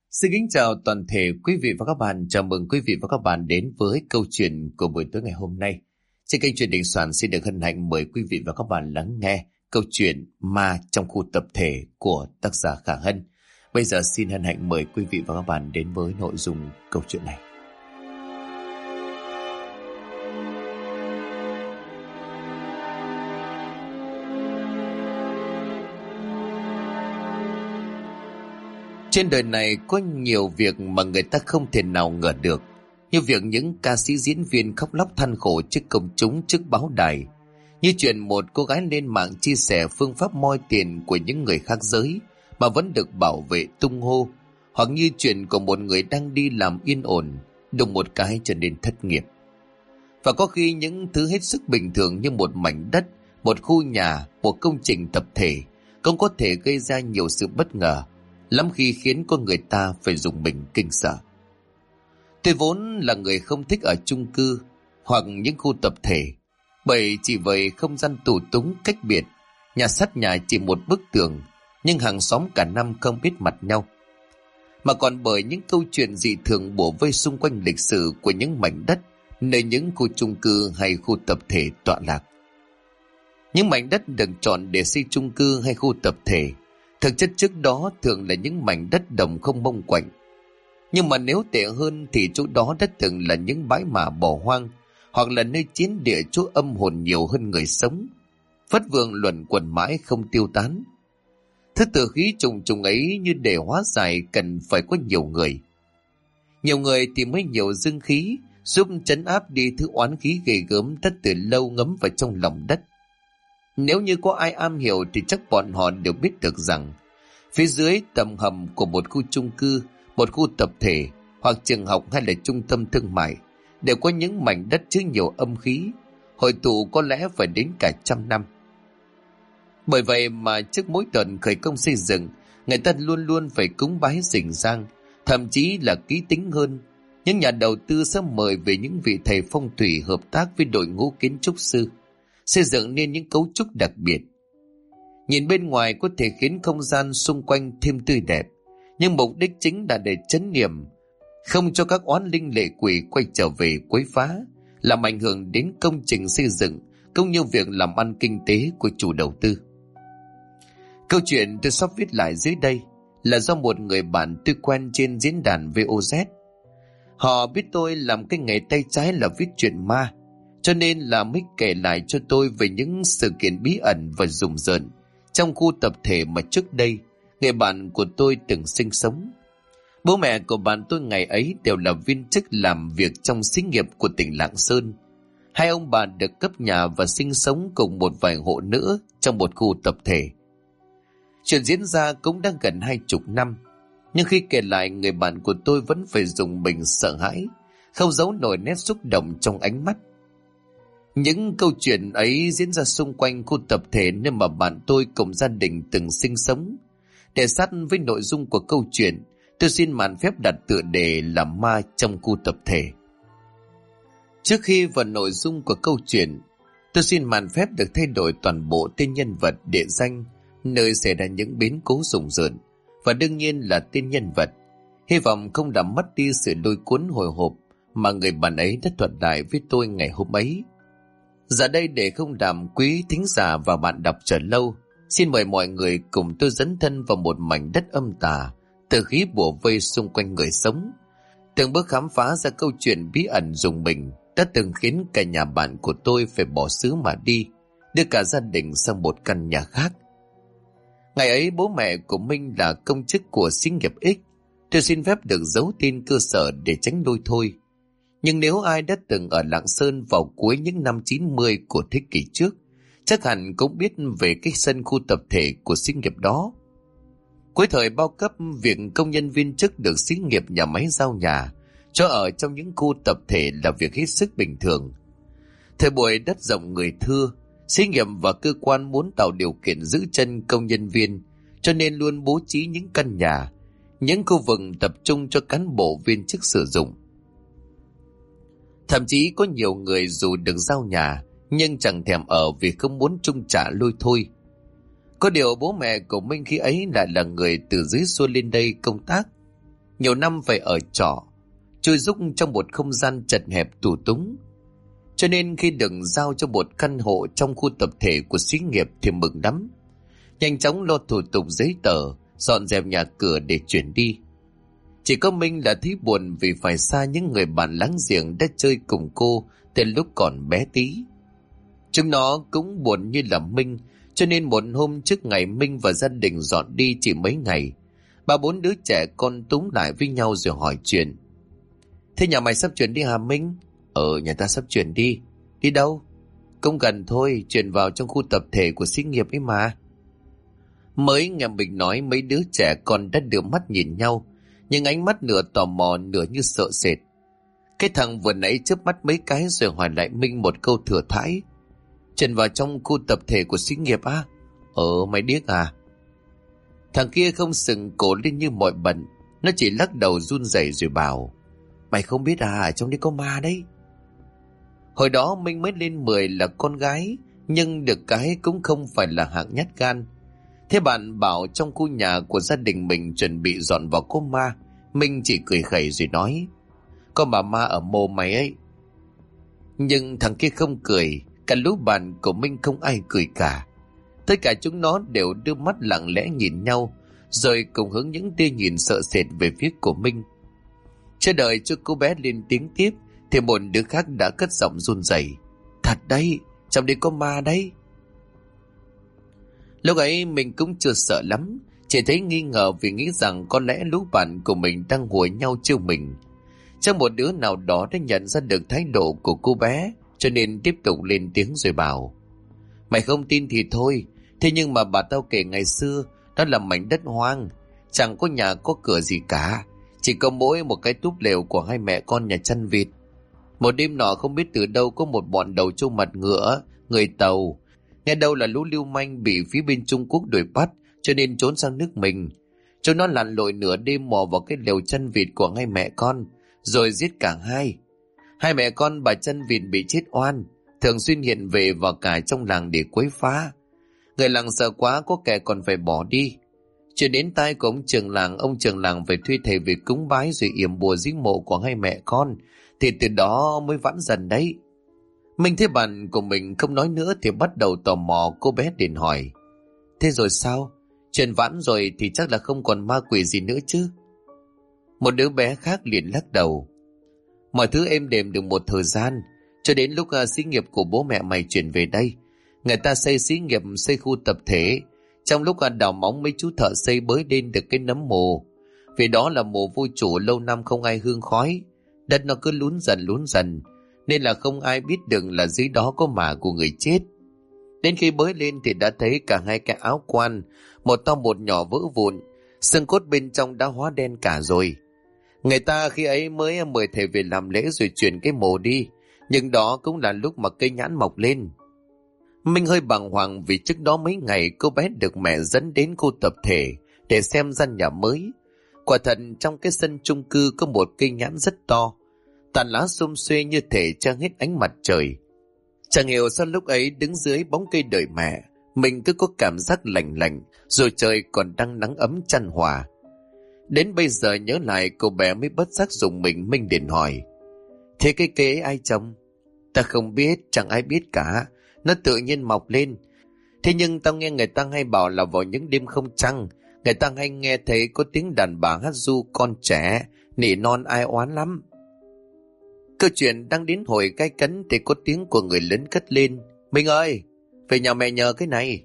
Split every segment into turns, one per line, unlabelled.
Xin kính chào toàn thể quý vị và các bạn. Chào mừng quý vị và các bạn đến với câu chuyện của buổi tối ngày hôm nay. Trên kênh Chuyện Đình Soạn xin được hân hạnh mời quý vị và các bạn lắng nghe câu chuyện Ma trong khu tập thể của tác giả Khả Hân. Bây giờ xin hân hạnh mời quý vị và các bạn đến với nội dung câu chuyện này. Trên đời này có nhiều việc mà người ta không thể nào ngờ được, như việc những ca sĩ diễn viên khóc lóc than khổ trước công chúng, trước báo đài, như chuyện một cô gái lên mạng chia sẻ phương pháp moi tiền của những người khác giới mà vẫn được bảo vệ tung hô, hoặc như chuyện của một người đang đi làm yên ổn, đùng một cái trở nên thất nghiệp. Và có khi những thứ hết sức bình thường như một mảnh đất, một khu nhà, một công trình tập thể cũng có thể gây ra nhiều sự bất ngờ, lắm khi khiến con người ta phải rùng mình kinh sợ. Tôi vốn là người không thích ở chung cư hoặc những khu tập thể, bởi chỉ vì không gian tù túng cách biệt, nhà sát nhà chỉ một bức tường, nhưng hàng xóm cả năm không biết mặt nhau, mà còn bởi những câu chuyện dị thường bủa vây xung quanh lịch sử của những mảnh đất nơi những khu chung cư hay khu tập thể tọa lạc. Những mảnh đất được chọn để xây chung cư hay khu tập thể thực chất trước đó thường là những mảnh đất đồng không mông quạnh. Nhưng mà nếu tệ hơn thì chỗ đó đã từng là những bãi mả bỏ hoang, hoặc là nơi chiến địa chỗ âm hồn nhiều hơn người sống, vất vưởng luẩn quẩn mãi không tiêu tán. Thứ tử khí trùng trùng ấy như để hóa giải cần phải có nhiều người. Nhiều người thì mới nhiều dương khí, giúp trấn áp đi thứ oán khí ghê gớm đã từ lâu ngấm vào trong lòng đất. Nếu như có ai am hiểu thì chắc bọn họ đều biết được rằng phía dưới tầm hầm của một khu chung cư, một khu tập thể hoặc trường học hay là trung tâm thương mại đều có những mảnh đất chứa nhiều âm khí, hội tụ có lẽ phải đến cả 100 năm. Bởi vậy mà trước mỗi đợt khởi công xây dựng, người ta luôn luôn phải cúng bái rình rang, thậm chí là kỹ tính hơn. Những nhà đầu tư sẽ mời về những vị thầy phong thủy hợp tác với đội ngũ kiến trúc sư, xây dựng nên những cấu trúc đặc biệt. Nhìn bên ngoài có thể khiến không gian xung quanh thêm tươi đẹp, nhưng mục đích chính là để trấn niệm, không cho các oán linh lệ quỷ quay trở về quấy phá, làm ảnh hưởng đến công trình xây dựng cũng như việc làm ăn kinh tế của chủ đầu tư. Câu chuyện tôi sắp viết lại dưới đây là do một người bạn tôi quen trên diễn đàn VOZ. Họ biết tôi làm cái nghề tay trái là viết chuyện ma, cho nên là mới kể lại cho tôi về những sự kiện bí ẩn và rùng rợn trong khu tập thể mà trước đây người bạn của tôi từng sinh sống. Bố mẹ của bạn tôi ngày ấy đều là viên chức làm việc trong xí nghiệp của tỉnh Lạng Sơn. Hai ông bà được cấp nhà và sinh sống cùng một vài hộ nữa trong một khu tập thể. Chuyện diễn ra cũng đã gần 20 năm, nhưng khi kể lại người bạn của tôi vẫn phải dùng mình sợ hãi, không giấu nổi nét xúc động trong ánh mắt. Những câu chuyện ấy diễn ra xung quanh khu tập thể nơi mà bạn tôi cùng gia đình từng sinh sống. Để sát với nội dung của câu chuyện, tôi xin mạn phép đặt tựa đề là Ma trong khu tập thể. Trước khi vào nội dung của câu chuyện, tôi xin mạn phép được thay đổi toàn bộ tên nhân vật, địa danh, nơi xảy ra những biến cố rùng rợn, và đương nhiên là tên nhân vật. Hy vọng không làm mất đi sự lôi cuốn hồi hộp mà người bạn ấy đã thuật lại với tôi ngày hôm ấy. Giờ đây để không làm quý thính giả và bạn đọc chờ lâu, xin mời mọi người cùng tôi dấn thân vào một mảnh đất âm tà, từ khí bủa vây xung quanh người sống, từng bước khám phá ra câu chuyện bí ẩn rùng mình đã từng khiến cả nhà bạn của tôi phải bỏ xứ mà đi, đưa cả gia đình sang một căn nhà khác. Ngày ấy bố mẹ của Minh là công chức của xí nghiệp X. Tôi xin phép được giấu tên cơ sở để tránh lôi thôi. Nhưng nếu ai đã từng ở Lạng Sơn vào cuối những năm 90 của thế kỷ trước, chắc hẳn cũng biết về cái sân khu tập thể của xí nghiệp đó. Cuối thời bao cấp, việc công nhân viên chức được xí nghiệp nhà máy giao nhà cho ở trong những khu tập thể là việc hết sức bình thường. Thời buổi đất rộng người thưa, xí nghiệp và cơ quan muốn tạo điều kiện giữ chân công nhân viên, cho nên luôn bố trí những căn nhà, những khu vực tập trung cho cán bộ viên chức sử dụng. Thậm chí có nhiều người dù được giao nhà nhưng chẳng thèm ở vì không muốn chung trả lôi thôi. Có điều bố mẹ của Minh khi ấy lại là người từ dưới xuôi lên đây công tác. nhiều năm phải ở trọ, chui rúc trong một không gian chật hẹp tù túng. Cho nên khi được giao cho một căn hộ trong khu tập thể của xí nghiệp thì mừng lắm. Nhanh chóng lo thủ tục giấy tờ, dọn dẹp nhà cửa để chuyển đi. Chỉ có Minh là thấy buồn vì phải xa những người bạn láng giềng đã chơi cùng cô từ lúc còn bé tí. Chúng nó cũng buồn như là Minh, cho nên một hôm trước ngày Minh và gia đình dọn đi chỉ mấy ngày, ba bốn đứa trẻ con túm lại với nhau rồi hỏi chuyện. Thế nhà mày sắp chuyển đi hả Minh? Nhà ta sắp chuyển đi. Đi đâu? Cũng gần thôi, chuyển vào trong khu tập thể của xí nghiệp ấy mà. Mới nghe mình nói, mấy đứa trẻ con đã đưa mắt nhìn nhau, nhưng ánh mắt nửa tò mò nửa như sợ sệt. Cái thằng vừa nãy chớp mắt mấy cái rồi hỏi lại Minh một câu thừa thãi. Chuyển vào trong khu tập thể của xí nghiệp á? Mày điếc à? Thằng kia không sừng cổ lên như mọi bận, nó chỉ lắc đầu run rẩy rồi bảo: Mày không biết à, trong đấy có ma đấy. Hồi đó Minh mới lên 10 là con gái, nhưng được cái cũng không phải là hạng nhát gan. Thế bạn bảo trong khu nhà của gia đình mình chuẩn bị dọn vào có ma, Minh chỉ cười khẩy rồi nói: Có bà ma ở mồ mày ấy. Nhưng thằng kia không cười, cả lũ bạn của Minh không ai cười cả. Tất cả chúng nó đều đưa mắt lặng lẽ nhìn nhau, rồi cùng hướng những tia nhìn sợ sệt về phía của Minh. Chờ đợi cho cô bé lên tiếng tiếp thì một đứa khác đã cất giọng run rẩy: Thật đấy, trong đây có ma đấy. Lúc ấy mình cũng chưa sợ lắm, chỉ thấy nghi ngờ vì nghĩ rằng có lẽ lũ bạn của mình đang hùa nhau trêu mình. Chắc một đứa nào đó đã nhận ra được thái độ của cô bé, cho nên tiếp tục lên tiếng rồi bảo: Mày không tin thì thôi, thế nhưng mà bà tao kể ngày xưa đó là mảnh đất hoang, chẳng có nhà có cửa gì cả, chỉ có mỗi một cái túp lều của hai mẹ con nhà chăn vịt. Một đêm nọ không biết từ đâu có một bọn đầu trâu mặt ngựa, người Tàu, nghe đâu là lũ lưu manh bị phía bên Trung Quốc đuổi bắt, cho nên trốn sang nước mình. Chúng nó lặn lội nửa đêm mò vào cái lều chăn vịt của hai mẹ con, rồi giết cả hai. Hai mẹ con bà chăn vịt bị chết oan, thường xuyên hiện về vào cả trong làng để quấy phá. Người làng sợ quá, có kẻ còn phải bỏ đi. Chuyện đến tai của ông trưởng làng phải thuê thầy về cúng bái rồi yểm bùa giếng mộ của hai mẹ con, thì từ đó mới vãn dần đấy. Mình thấy bạn của mình không nói nữa thì bắt đầu tò mò. Cô bé liền hỏi: Thế rồi sao? Chuyện vãn rồi thì chắc là không còn ma quỷ gì nữa chứ? Một đứa bé khác liền lắc đầu: Mọi thứ êm đềm được một thời gian, cho đến lúc xí nghiệp của bố mẹ mày chuyển về đây. Người ta xây xí nghiệp, xây khu tập thể. Trong lúc đào móng, mấy chú thợ xây bới lên được cái nấm mồ. Vì đó là mồ vô chủ, lâu năm không ai hương khói, đất nó cứ lún dần, nên là không ai biết được là dưới đó có mả của người chết. Đến khi bới lên thì đã thấy cả hai cái áo quan, một to một nhỏ vỡ vụn, xương cốt bên trong đã hóa đen cả rồi. Người ta khi ấy mới mời thầy về làm lễ rồi chuyển cái mồ đi, nhưng đó cũng là lúc mà cây nhãn mọc lên. Minh hơi bàng hoàng vì trước đó mấy ngày cô bé được mẹ dẫn đến khu tập thể để xem gian nhà mới. Quả thật trong cái sân chung cư có một cây nhãn rất to, tàn lá xum xuê như thể che hết ánh mặt trời. Chẳng hiểu sao lúc ấy đứng dưới bóng cây đợi mẹ, mình cứ có cảm giác lạnh lạnh, rồi trời còn đang nắng ấm chan hòa. Đến bây giờ nhớ lại, cô bé mới bất giác dùng mình. Minh liền hỏi: Thế cái cây ấy ai trồng? Ta không biết, chẳng ai biết cả, nó tự nhiên mọc lên. Thế nhưng tao nghe người ta hay bảo là vào những đêm không trăng, người ta hay nghe thấy có tiếng đàn bà hát ru con trẻ, nỉ non ai oán lắm. Câu chuyện đang đến hồi gay cấn thì có tiếng của người lớn cất lên: Minh ơi, về nhà mẹ nhờ cái này.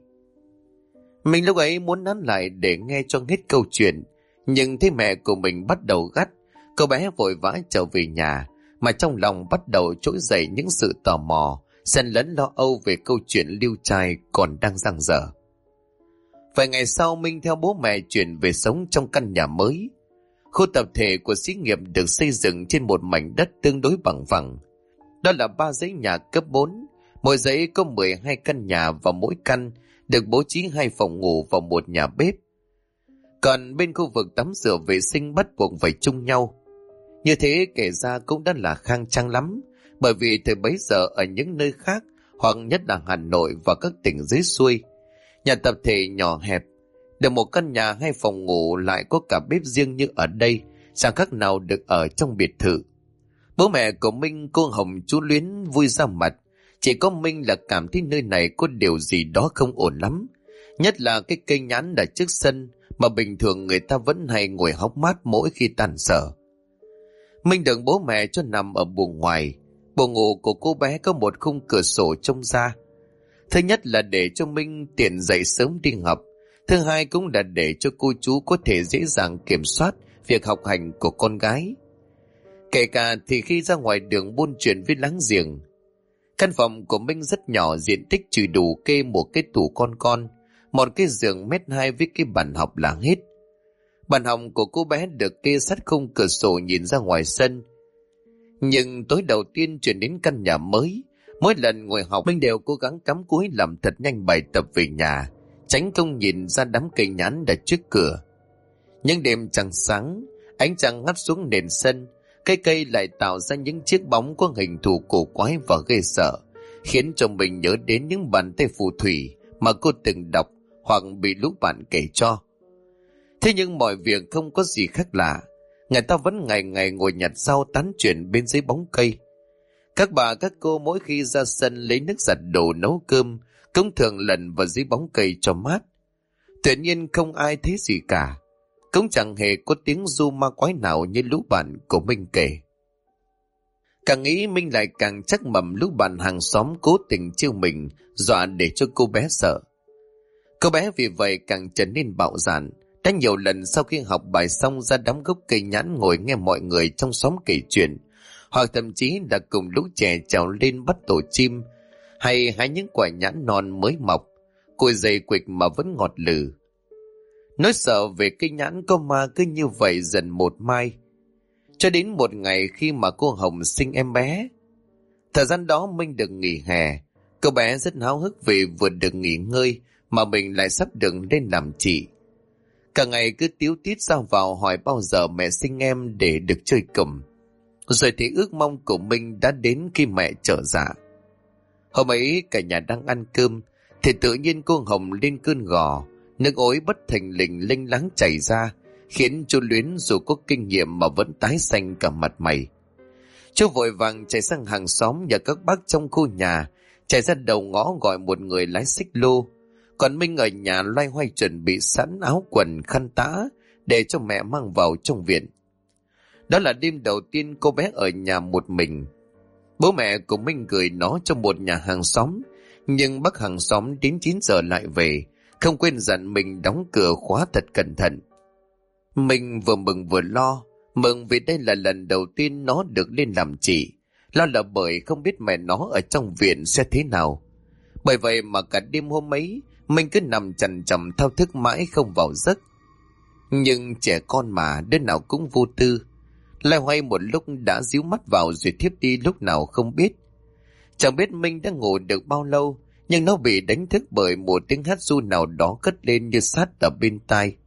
Mình lúc ấy muốn nán lại để nghe cho hết câu chuyện, nhưng thấy mẹ của mình bắt đầu gắt. Cô bé vội vã trở về nhà, mà trong lòng bắt đầu trỗi dậy những sự tò mò, xen lẫn lo âu về câu chuyện lưu trai còn đang dang dở. Vài ngày sau, Minh theo bố mẹ chuyển về sống trong căn nhà mới. Khu tập thể của xí nghiệp được xây dựng trên một mảnh đất tương đối bằng phẳng. Đó là 3 dãy nhà cấp 4, mỗi dãy có 12 căn nhà và mỗi căn được bố trí 2 phòng ngủ và 1 nhà bếp. Còn bên khu vực tắm rửa vệ sinh bắt buộc phải chung nhau. Như thế kể ra cũng đã là khang trang lắm, bởi vì thời bấy giờ ở những nơi khác, hoặc nhất là Hà Nội và các tỉnh dưới xuôi, nhà tập thể nhỏ hẹp, được một căn nhà 2 phòng ngủ lại có cả bếp riêng như ở đây, chẳng khác nào được ở trong biệt thự. Bố mẹ của Minh, cô Hồng, chú Luyến vui ra mặt. Chỉ có Minh là cảm thấy nơi này có điều gì đó không ổn lắm. Nhất là cái cây nhãn ở trước sân mà bình thường người ta vẫn hay ngồi hóng mát mỗi khi tan sở. Minh được bố mẹ cho nằm ở buồng ngoài. Buồng ngủ của cô bé có một khung cửa sổ trông ra. Thứ nhất là để cho Minh tiện dậy sớm đi học. Thứ hai cũng là để cho cô chú có thể dễ dàng kiểm soát việc học hành của con gái. Kể cả thì khi ra ngoài đường buôn chuyện với láng giềng. Căn phòng của Minh rất nhỏ, diện tích chỉ đủ kê một cái tủ con, một cái giường 1m2 với cái bàn học là hết. Bàn học của cô bé được kê sát khung cửa sổ nhìn ra ngoài sân. Nhưng tối đầu tiên chuyển đến căn nhà mới, mỗi lần ngồi học Minh đều cố gắng cắm cúi làm thật nhanh bài tập về nhà, tránh không nhìn ra đám cây nhãn đặt trước cửa. Nhưng đêm trăng sáng, ánh trăng hắt xuống nền sân, cây lại tạo ra những chiếc bóng có hình thù cổ quái và ghê sợ, khiến cho mình nhớ đến những bàn tay phù thủy mà cô từng đọc hoặc bị lũ bạn kể cho. Thế nhưng mọi việc không có gì khác lạ. Người ta vẫn ngày ngày ngồi nhặt rau tán chuyện bên dưới bóng cây. Các bà các cô mỗi khi ra sân lấy nước giặt đồ nấu cơm cũng thường lần vào dưới bóng cây cho mát. Tuy nhiên không ai thấy gì cả, cũng chẳng hề có tiếng ru ma quái nào như lũ bạn của Minh kể. Càng nghĩ Minh lại càng chắc mầm lũ bạn hàng xóm cố tình trêu mình, dọa để cho cô bé sợ. Cô bé vì vậy càng trở nên bạo dạn. Đã nhiều lần sau khi học bài xong ra đám gốc cây nhãn ngồi nghe mọi người trong xóm kể chuyện, hoặc thậm chí đã cùng lũ trẻ trèo lên bắt tổ chim, hay hái những quả nhãn non mới mọc, cùi dày quịch mà vẫn ngọt lừ. Nỗi sợ về cây nhãn có ma cứ như vậy dần một mai, cho đến một ngày khi mà cô Hồng sinh em bé. Thời gian đó Minh được nghỉ hè, cô bé rất háo hức vì vừa được nghỉ ngơi mà mình lại sắp được lên làm chị. Cả ngày cứ tíu tít ra vào hỏi bao giờ mẹ sinh em để được chơi cùm. Rồi thì ước mong của Minh đã đến khi mẹ trở dạ. Hôm ấy cả nhà đang ăn cơm thì tự nhiên cô Hồng lên cơn gò, nước ối bất thình lình lênh láng chảy ra, khiến chú Luyến dù có kinh nghiệm mà vẫn tái xanh cả mặt mày. Chú vội vàng chạy sang hàng xóm và các bác trong khu nhà, chạy ra đầu ngõ gọi một người lái xích lô. Còn Minh ở nhà loay hoay chuẩn bị sẵn áo quần khăn tã để cho mẹ mang vào trong viện. Đó là đêm đầu tiên cô bé ở nhà một mình. Bố mẹ của Minh gửi nó cho một nhà hàng xóm, nhưng bác hàng xóm đến 9 giờ lại về, không quên dặn mình đóng cửa khóa thật cẩn thận. Mình vừa mừng vừa lo, mừng vì đây là lần đầu tiên nó được lên làm chị, lo là bởi không biết mẹ nó ở trong viện sẽ thế nào. Bởi vậy mà cả đêm hôm ấy mình cứ nằm chằn chằm thao thức mãi không vào giấc. Nhưng trẻ con mà đứa nào cũng vô tư, loay hoay một lúc đã díu mắt vào rồi thiếp đi lúc nào không biết. Chẳng biết Minh đã ngủ được bao lâu, nhưng nó bị đánh thức bởi một tiếng hát ru nào đó cất lên như sát ở bên tai.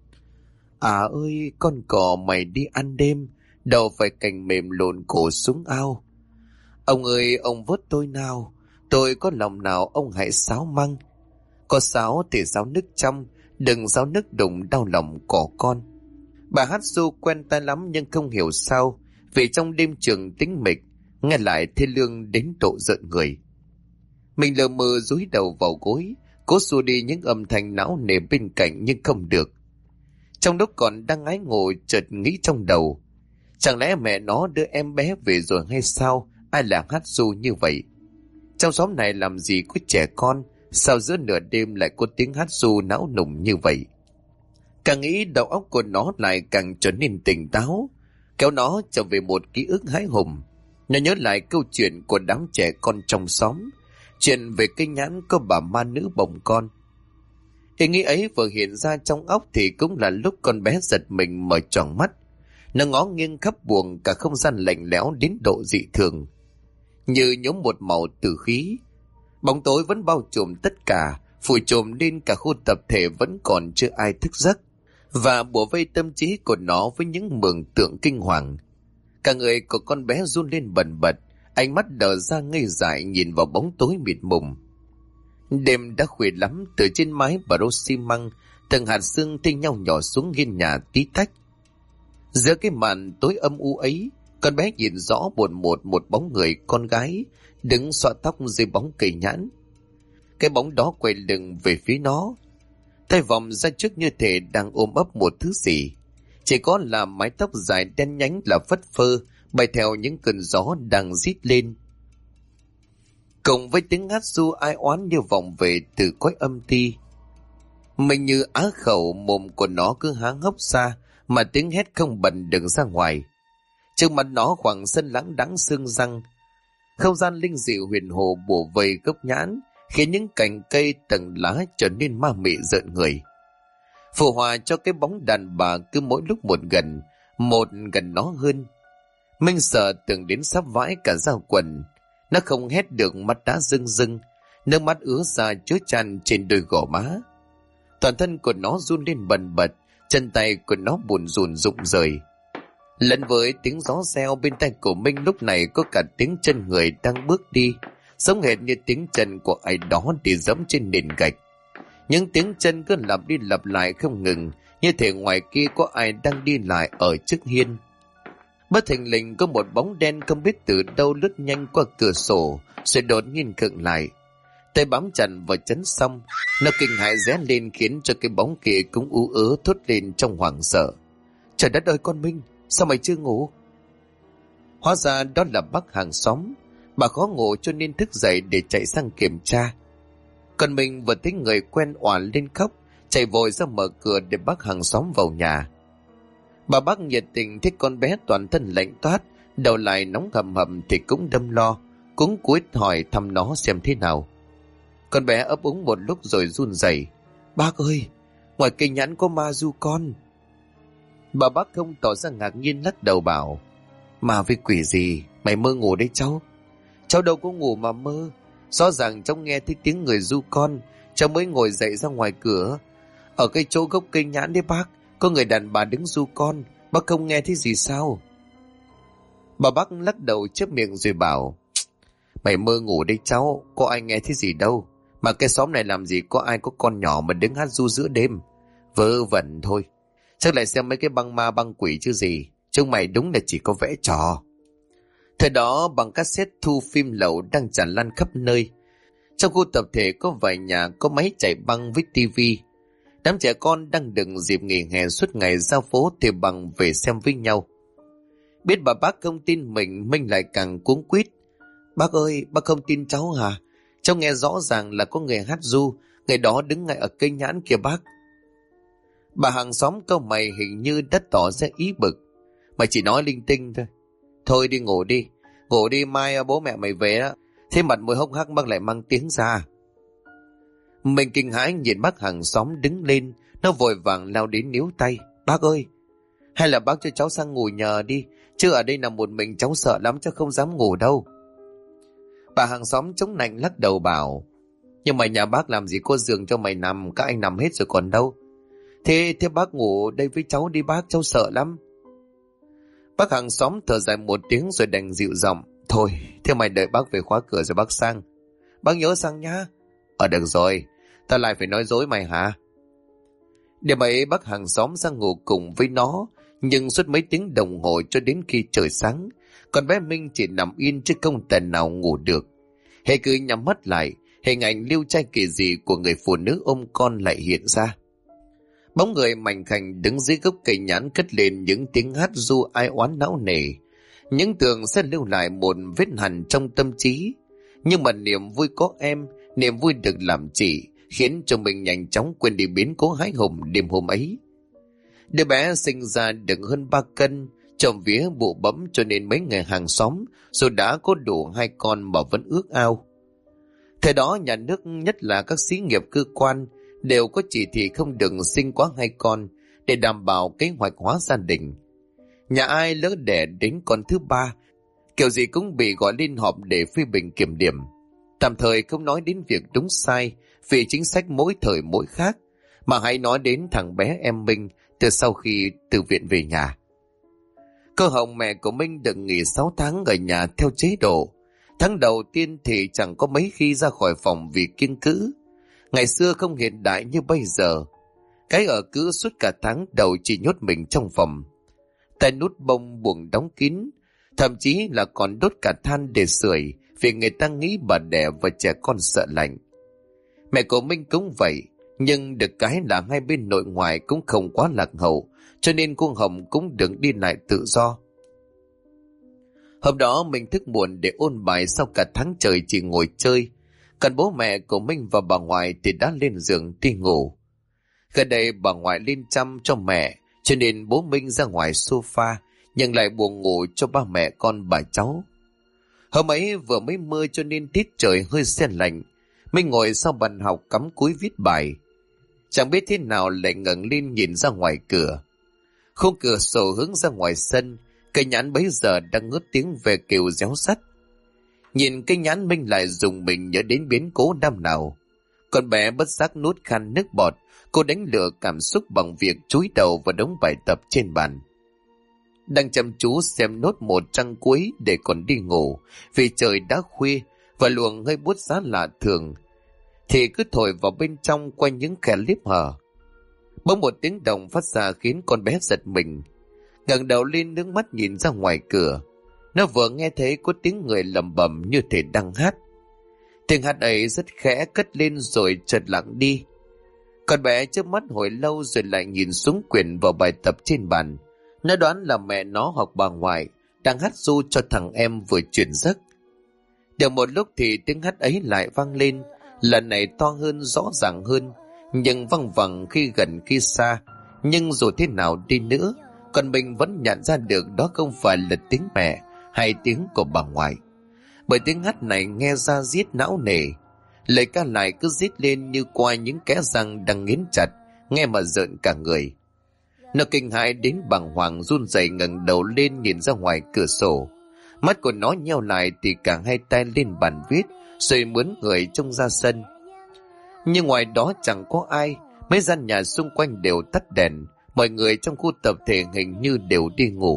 À ơi con cò mày đi ăn đêm, đầu phải cành mềm lộn cổ xuống ao. Ông ơi ông vớt tôi nào, tôi có lòng nào ông hãy sáo măng. Có sáo thì sáo nước trong, đừng sáo nước đụng đau lòng cỏ con. Bà hát ru quen tai lắm nhưng không hiểu sao, vì trong đêm trường tĩnh mịch, nghe lại thê lương đến độ rợn người. Mình lờ mờ dúi đầu vào gối, cố xua đi những âm thanh não nề bên cạnh nhưng không được. Trong lúc còn đang ái ngộ chợt nghĩ trong đầu, chẳng lẽ mẹ nó đưa em bé về rồi hay sao? Ai làm hát ru như vậy? Trong xóm này làm gì có trẻ con, sao giữa nửa đêm lại có tiếng hát ru não nùng như vậy? Càng nghĩ đầu óc của nó lại càng trở nên tỉnh táo, kéo nó trở về một ký ức hãi hùng. Nó nhớ lại câu chuyện của đám trẻ con trong xóm, chuyện về cây nhãn có bà ma nữ bồng con. Ý nghĩ ấy vừa hiện ra trong óc thì cũng là lúc con bé giật mình mở tròn mắt. Nó ngó nghiêng khắp buồng, cả không gian lạnh lẽo đến độ dị thường, như nhuốm một màu tử khí. Bóng tối vẫn bao trùm tất cả, phủ trùm lên cả khu tập thể vẫn còn chưa ai thức giấc, và bủa vây tâm trí của nó với những mường tượng kinh hoàng. Cả người của con bé run lên bần bật, ánh mắt đờ ra ngây dại nhìn vào bóng tối mịt mùng. Đêm đã khuya lắm, từ trên mái bà rô xi măng từng hạt sương thi nhau nhỏ xuống hiên nhà tí tách. Giữa cái màn tối âm u ấy, con bé nhìn rõ một bóng người con gái đứng xõa tóc dưới bóng cây nhãn. Cái bóng đó quay lưng về phía nó, tay vòng ra trước như thể đang ôm ấp một thứ gì. Chỉ có là mái tóc dài đen nhánh là phất phơ bay theo những cơn gió đang rít lên, cùng với tiếng hát ru ai oán như vọng về từ cõi âm ti. Mình như á khẩu, mồm của nó cứ há hốc ra mà tiếng hét không bật được ra ngoài. Trước mặt nó khoảng sân lãng đãng sương răng, không gian linh dịu huyền hồ bủa vây gốc nhãn, khiến những cành cây tầng lá trở nên ma mị rợn người, phù hòa cho cái bóng đàn bà cứ mỗi lúc một gần nó hơn. Minh sợ tưởng đến sắp vãi cả da quần. Nó không hét được, mắt đã rưng rưng, nước mắt ứa ra chứa chan trên đôi gò má. Toàn thân của nó run lên bần bật, chân tay của nó bùn rùn rụng rời. Lẫn với tiếng gió reo bên tai của Minh lúc này có cả tiếng chân người đang bước đi, giống hệt như tiếng chân của ai đó đi dẫm trên nền gạch. Những tiếng chân cứ lặp đi lặp lại không ngừng, như thể ngoài kia có ai đang đi lại ở trước hiên. Bất thình lình có một bóng đen không biết từ đâu lướt nhanh qua cửa sổ, rồi đột nhiên khựng lại. Tay bám chặt vào chắn song, nó kinh hãi ré lên khiến cho cái bóng kia cũng ú ớ thốt lên trong hoảng sợ. Trời đất ơi con Minh, sao mày chưa ngủ? Hóa ra đó là bác hàng xóm. Bà khó ngủ cho nên thức dậy để chạy sang kiểm tra. Còn mình vừa thấy người quen òa lên khóc, chạy vội ra mở cửa để bác hàng xóm vào nhà. Bà bác nhiệt tình thấy con bé toàn thân lạnh toát, đầu lại nóng hầm hầm thì cũng đâm lo, cũng cúi hỏi thăm nó xem thế nào. Con bé ấp úng một lúc rồi run rẩy. Bác ơi, ngoài cây nhãn có ma du con. Bà bác không tỏ ra ngạc nhiên, lắc đầu bảo: Ma với quỷ gì, mày mơ ngủ đấy cháu. Cháu đâu có ngủ mà mơ. Rõ ràng cháu nghe thấy tiếng người du con, cháu mới ngồi dậy ra ngoài cửa. Ở cái chỗ gốc cây nhãn đấy bác, có người đàn bà đứng du con, bác không nghe thấy gì sao? Bà bác lắc đầu chép miệng rồi bảo: Mày mơ ngủ đấy cháu, có ai nghe thấy gì đâu. Mà cái xóm này làm gì có ai có con nhỏ mà đứng hát du giữa đêm. Vớ vẩn thôi. Chắc lại xem mấy cái băng ma băng quỷ chứ gì. Chúng mày đúng là chỉ có vẽ trò. Thời đó bằng cassette thu phim lậu đang tràn lan khắp nơi. Trong khu tập thể có vài nhà có máy chạy băng với tivi. Đám trẻ con đang đừng dịp nghỉ hè suốt ngày ra phố thì bằng về xem với nhau. Biết bà bác không tin mình, Minh lại càng cuống quýt. Bác ơi, bác không tin cháu hả? Cháu nghe rõ ràng là có người hát du, người đó đứng ngay ở cây nhãn kìa bác. Bà hàng xóm câu mày hình như đã tỏ ra ý bực. Mày chỉ nói linh tinh thôi. Thôi đi ngủ đi. Ngủ đi, mai bố mẹ mày về á, thế mặt mũi hốc hác bác lại mang tiếng ra. Mình kinh hãi nhìn bác hàng xóm đứng lên, nó vội vàng lao đến níu tay. Bác ơi, hay là bác cho cháu sang ngủ nhờ đi, chứ ở đây nằm một mình cháu sợ lắm, cháu không dám ngủ đâu. Bà hàng xóm chống nạnh lắc đầu bảo: Nhưng mà nhà bác làm gì có giường cho mày nằm, các anh nằm hết rồi còn đâu. Thế bác ngủ đây với cháu đi bác, cháu sợ lắm. Bác hàng xóm thở dài một tiếng rồi đành dịu giọng: Thôi, thế mày đợi bác về khóa cửa rồi bác sang. Bác nhớ sang nhá. Được rồi, ta lại phải nói dối mày hả? Để ấy bác hàng xóm sang ngủ cùng với nó, nhưng suốt mấy tiếng đồng hồ cho đến khi trời sáng, con bé Minh chỉ nằm yên chứ không thể nào ngủ được. Hệ cứ nhắm mắt lại, hình ảnh liêu trai kỳ dị của người phụ nữ ôm con lại hiện ra. Bóng người mảnh khảnh đứng dưới gốc cây nhãn cất lên những tiếng hát ru ai oán não nề. Những tường sẽ lưu lại một vết hằn trong tâm trí. Nhưng mà niềm vui có em, niềm vui được làm chị, khiến cho mình nhanh chóng quên đi biến cố hái hùng đêm hôm ấy. Đứa bé sinh ra được hơn 3 cân, trộm vía bụ bẫm cho nên mấy người hàng xóm dù đã có đủ 2 con mà vẫn ước ao. Thời đó nhà nước, nhất là các xí nghiệp cơ quan, đều có chỉ thị không được sinh quá 2 con để đảm bảo kế hoạch hóa gia đình. Nhà ai lỡ đẻ đến con thứ 3, kiểu gì cũng bị gọi lên họp để phê bình kiểm điểm. Tạm thời không nói đến việc đúng sai vì chính sách mỗi thời mỗi khác, mà hãy nói đến thằng bé em Minh từ sau khi từ viện về nhà. Cô Hồng, mẹ của Minh, được nghỉ 6 tháng ở nhà theo chế độ. Tháng đầu tiên thì chẳng có mấy khi ra khỏi phòng vì kiêng cữ. Ngày xưa không hiện đại như bây giờ. Cái ở cứ suốt cả tháng đầu chỉ nhốt mình trong phòng. tay nút bông buồng đóng kín, thậm chí là còn đốt cả than để sưởi, vì người ta nghĩ bà đẻ và trẻ con sợ lạnh. Mẹ của Minh cũng vậy, nhưng được cái là hai bên nội ngoại cũng không quá lạc hậu, cho nên cô Hồng cũng được đi lại tự do. Hôm đó Minh thức muộn để ôn bài sau cả tháng trời chỉ ngồi chơi, còn bố mẹ của Minh và bà ngoại thì đã lên giường đi ngủ. Gần đây bà ngoại lên chăm cho mẹ, cho nên bố Minh ra ngoài sofa, nhưng lại buồn ngủ cho ba mẹ con bà cháu. Hôm ấy vừa mới mưa cho nên tiết trời hơi se lạnh. Minh ngồi sau bàn học cắm cúi viết bài. Chẳng biết thế nào lại ngẩng lên nhìn ra ngoài cửa. Khung cửa sổ hướng ra ngoài sân, cây nhãn bấy giờ đang ngớt tiếng về kêu réo sắt. Nhìn cây nhãn, Minh lại dùng mình nhớ đến biến cố năm nào. Con bé bất giác nuốt khan nước bọt, cô đánh lừa cảm xúc bằng việc chúi đầu vào đống bài tập trên bàn. Đang chăm chú xem nốt một trang cuối để còn đi ngủ, vì trời đã khuya và luồng hơi buốt giá lạ thường, thì cứ thổi vào bên trong qua những khe liếp hở. Bỗng một tiếng động phát ra khiến con bé giật mình. Ngẩng đầu lên, nước mắt nhìn ra ngoài cửa. Nó vừa nghe thấy có tiếng người lẩm bẩm như thể đang hát. Tiếng hát ấy rất khẽ cất lên rồi chợt lặng đi. Con bé chớp mắt hồi lâu rồi lại nhìn xuống quyển vào bài tập trên bàn. Nó đoán là mẹ nó hoặc bà ngoại đang hát ru cho thằng em vừa chuyển giấc. Được một lúc thì tiếng hát ấy lại vang lên, lần này to hơn, rõ ràng hơn, nhưng văng vẳng khi gần khi xa. Nhưng dù thế nào đi nữa, con mình vẫn nhận ra được đó không phải là tiếng mẹ hay tiếng của bà ngoại, bởi tiếng hát này nghe ra giết não nề. Lời ca lại cứ rít lên như qua những kẽ răng đang nghiến chặt, nghe mà rợn cả người. Nó kinh hãi đến bàng hoàng, run rẩy ngẩng đầu lên nhìn ra ngoài cửa sổ. Mắt của nó nheo lại thì cả hai tay lên bàn viết, rồi mướn người trông ra sân. Nhưng ngoài đó chẳng có ai, mấy gian nhà xung quanh đều tắt đèn, mọi người trong khu tập thể hình như đều đi ngủ.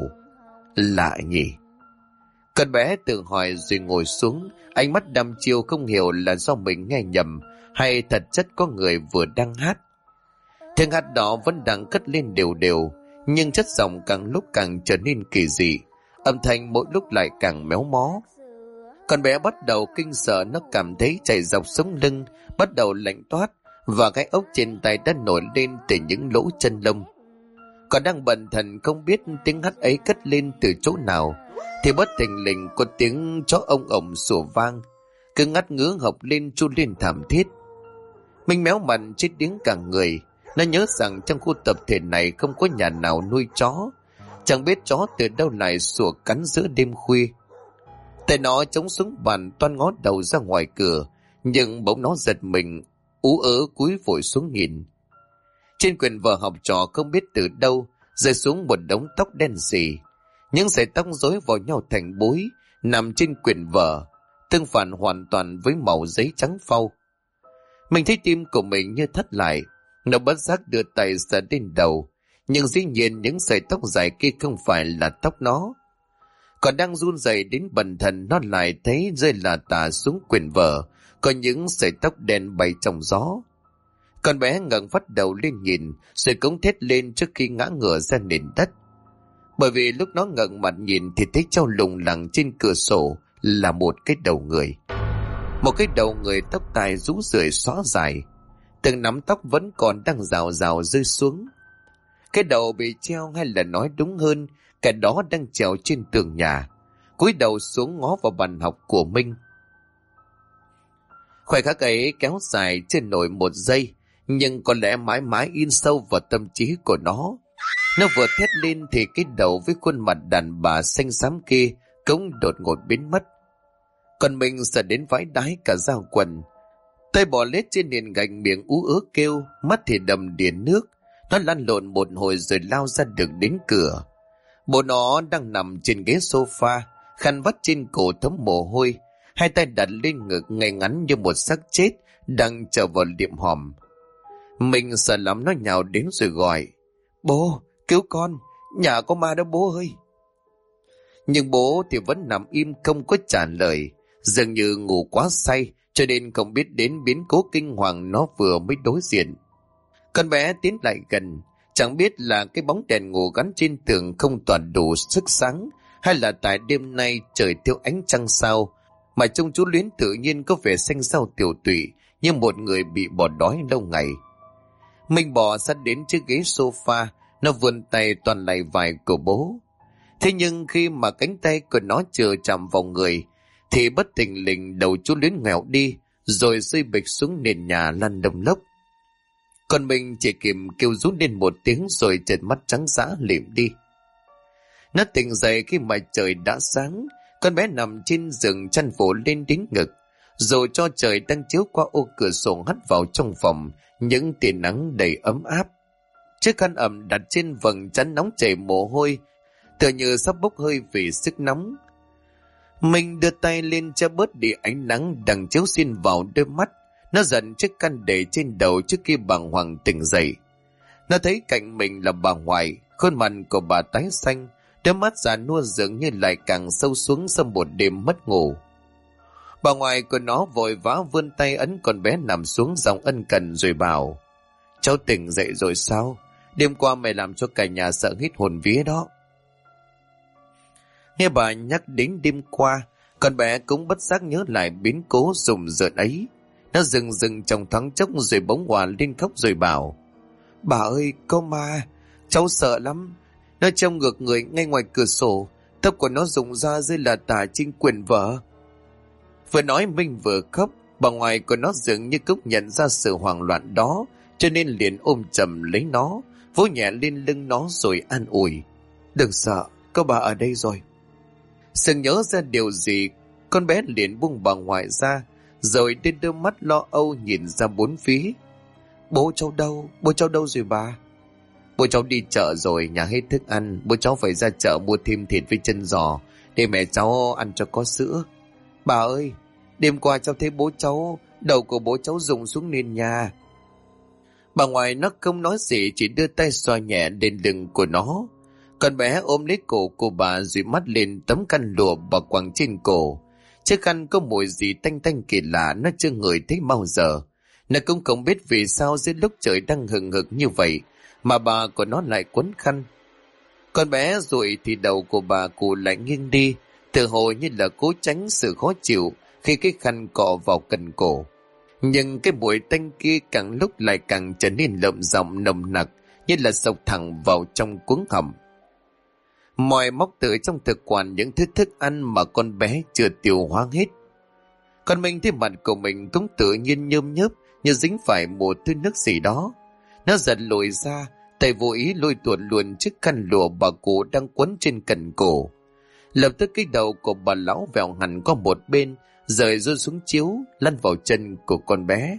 Lạ nhỉ? Con bé tự hỏi rồi ngồi xuống, ánh mắt đăm chiêu không hiểu là do mình nghe nhầm hay thật chất có người vừa đang hát. Tiếng hát đó vẫn đang cất lên đều đều, nhưng chất giọng càng lúc càng trở nên kỳ dị, âm thanh mỗi lúc lại càng méo mó. Con bé bắt đầu kinh sợ, nó cảm thấy chảy dọc sống lưng, bắt đầu lạnh toát, và cái ốc trên tay đã nổi lên từ những lỗ chân lông. Còn đang bần thần không biết tiếng hát ấy cất lên từ chỗ nào, thì bất thình lình có tiếng chó ông ổng sủa vang, cứ ngắt ngứa học lên chu lên thảm thiết. Mình méo mặt chết điếng cả người. Nó nhớ rằng trong khu tập thể này không có nhà nào nuôi chó, chẳng biết chó từ đâu lại sủa cắn giữa đêm khuya. Tay nó chống xuống bàn toan ngó đầu ra ngoài cửa, nhưng bỗng nó giật mình, ú ớ cúi vội xuống nhìn. Trên quyển vở học trò không biết từ đâu rơi xuống một đống tóc đen sì, những sợi tóc rối vào nhau thành búi nằm trên quyển vở, tương phản hoàn toàn với màu giấy trắng phau. Mình thấy tim của mình như thắt lại. Nó bất giác đưa tay sờ lên đầu, nhưng dĩ nhiên những sợi tóc dài kia không phải là tóc nó. Còn đang run rẩy đến bần thần, nó lại thấy rơi là tả xuống quyển vở có những sợi tóc đen bay trong gió. Con bé ngẩng phát đầu lên nhìn, rồi cũng thét lên trước khi ngã ngửa ra nền đất. Bởi vì lúc nó ngẩng mặt nhìn thì thấy treo lủng lẳng trên cửa sổ là một cái đầu người. Một cái đầu người tóc tai rũ rượi xõa dài, từng nắm tóc vẫn còn đang rào rào rơi xuống. Cái đầu bị treo, hay là nói đúng hơn, cái đó đang trèo trên tường nhà, cúi đầu xuống ngó vào bàn học của Minh. Khoảnh khắc ấy kéo dài trên nổi một giây, nhưng có lẽ mãi mãi in sâu vào tâm trí của nó. Nó vừa thét lên thì cái đầu với khuôn mặt đàn bà xanh xám kia cũng đột ngột biến mất. Còn mình sợ đến vãi đái cả da quần. Tay bò lết trên nền gạch, miệng ú ớ kêu, mắt thì đầm đìa nước. Nó lăn lộn một hồi rồi lao ra được đến cửa. Bố nó đang nằm trên ghế sofa, khăn vắt trên cổ thấm mồ hôi, hai tay đặt lên ngực ngay ngắn như một xác chết đang chờ vào liệm hòm. Mình sợ lắm, nó nhào đến rồi gọi: "Bố, cứu con, nhà có ma đó bố ơi." Nhưng bố thì vẫn nằm im không có trả lời, dường như ngủ quá say cho nên không biết đến biến cố kinh hoàng nó vừa mới đối diện. Con bé tiến lại gần, Chẳng biết là cái bóng đèn ngủ gắn trên tường không tỏa đủ sức sáng, hay là tại đêm nay trời thiếu ánh trăng sao, mà trông chú Luyến tự nhiên có vẻ xanh xao tiểu tụy, như một người bị bỏ đói lâu ngày. Minh bò sát đến chiếc ghế sofa, nó vươn tay toàn lạy vải của bố. Thế nhưng khi mà cánh tay của nó chưa chạm vào người, thì bất thình lình đầu chú Luyến nghèo đi, rồi rơi bịch xuống nền nhà lăn đầm lốc. Còn mình chỉ kịp kêu rú lên một tiếng rồi chợt mắt trắng dã lịm đi. Nó tỉnh dậy khi mà trời đã sáng. Con bé nằm trên giường chăn phủ lên đến ngực, rồi cho trời đang chiếu qua ô cửa sổ hắt vào trong phòng những tia nắng đầy ấm áp. Chiếc khăn ẩm đặt trên vầng trán nóng chảy mồ hôi, tựa như sắp bốc hơi vì sức nóng. Mình đưa tay lên che bớt đi ánh nắng đang chiếu xin vào đôi mắt. Nó giận chiếc khăn để trên đầu trước khi bàng hoàng tỉnh dậy. Nó thấy cạnh mình là bà ngoại, khuôn mặt của bà tái xanh, đôi mắt già nua dường như lại càng sâu xuống sau một đêm mất ngủ. Bà ngoại của nó vội vã vươn tay ấn con bé nằm xuống giọng ân cần rồi bảo: "Cháu tỉnh dậy rồi sao? Đêm qua mày làm cho cả nhà sợ hít hồn vía đó." Nghe bà nhắc đến đêm qua, con bé cũng bất giác nhớ lại biến cố rùng rợn ấy. Nó dừng trong thoáng chốc rồi bỗng hòa lên khóc rồi bảo: "Bà ơi, có ma, cháu sợ lắm. Nó trông ngược người ngay ngoài cửa sổ, tóc của nó rụng ra rơi là tả trên quyển vở." Vừa nói Minh vừa khóc. Bà ngoại của nó dường như cũng nhận ra sự hoảng loạn đó, cho nên liền ôm chầm lấy nó, vỗ nhẹ lên lưng nó rồi an ủi: "Đừng sợ, có bà ở đây rồi." Sừng nhớ ra điều gì, con bé liền buông bà ngoại ra, rồi đưa đôi mắt lo âu nhìn ra bốn phía. Bố cháu đâu rồi bà?" "Bố cháu đi chợ rồi, nhà hết thức ăn. Bố cháu phải ra chợ mua thêm thịt với chân giò để mẹ cháu ăn cho có sữa. Bà ơi, đêm qua cháu thấy bố cháu, đầu của bố cháu rụng xuống nền nhà." Bà ngoại nó không nói gì, chỉ đưa tay xoa nhẹ lên lưng của nó. Con bé ôm lấy cổ của bà dụi mắt lên tấm khăn lụa bà quàng trên cổ. Chiếc khăn có mùi gì tanh tanh kỳ lạ nó chưa ngửi thấy bao giờ. Nó cũng không biết vì sao dưới lúc trời đang hừng hực như vậy mà bà của nó lại quấn khăn. Con bé rồi thì đầu của bà cụ lại nghiêng đi, tự hồ như là cố tránh sự khó chịu khi cái khăn cọ vào cần cổ. Nhưng cái mùi tanh kia càng lúc lại càng trở nên lợm giọng nồng nặc, như là xộc thẳng vào trong cuống họng. Mọi móc từ trong thực quản những thứ thức ăn mà con bé chưa tiêu hóa hết. Còn mình thấy mặt của mình cũng tự nhiên nhơm nhớp, như dính phải một thứ nước gì đó. Nó giật lùi ra, tay vô ý lôi tuột luôn chiếc khăn lụa bà cụ đang quấn trên cần cổ. Lập tức cái đầu của bà lão vèo hẳn qua một bên, rời rơi xuống chiếu, lăn vào chân của con bé.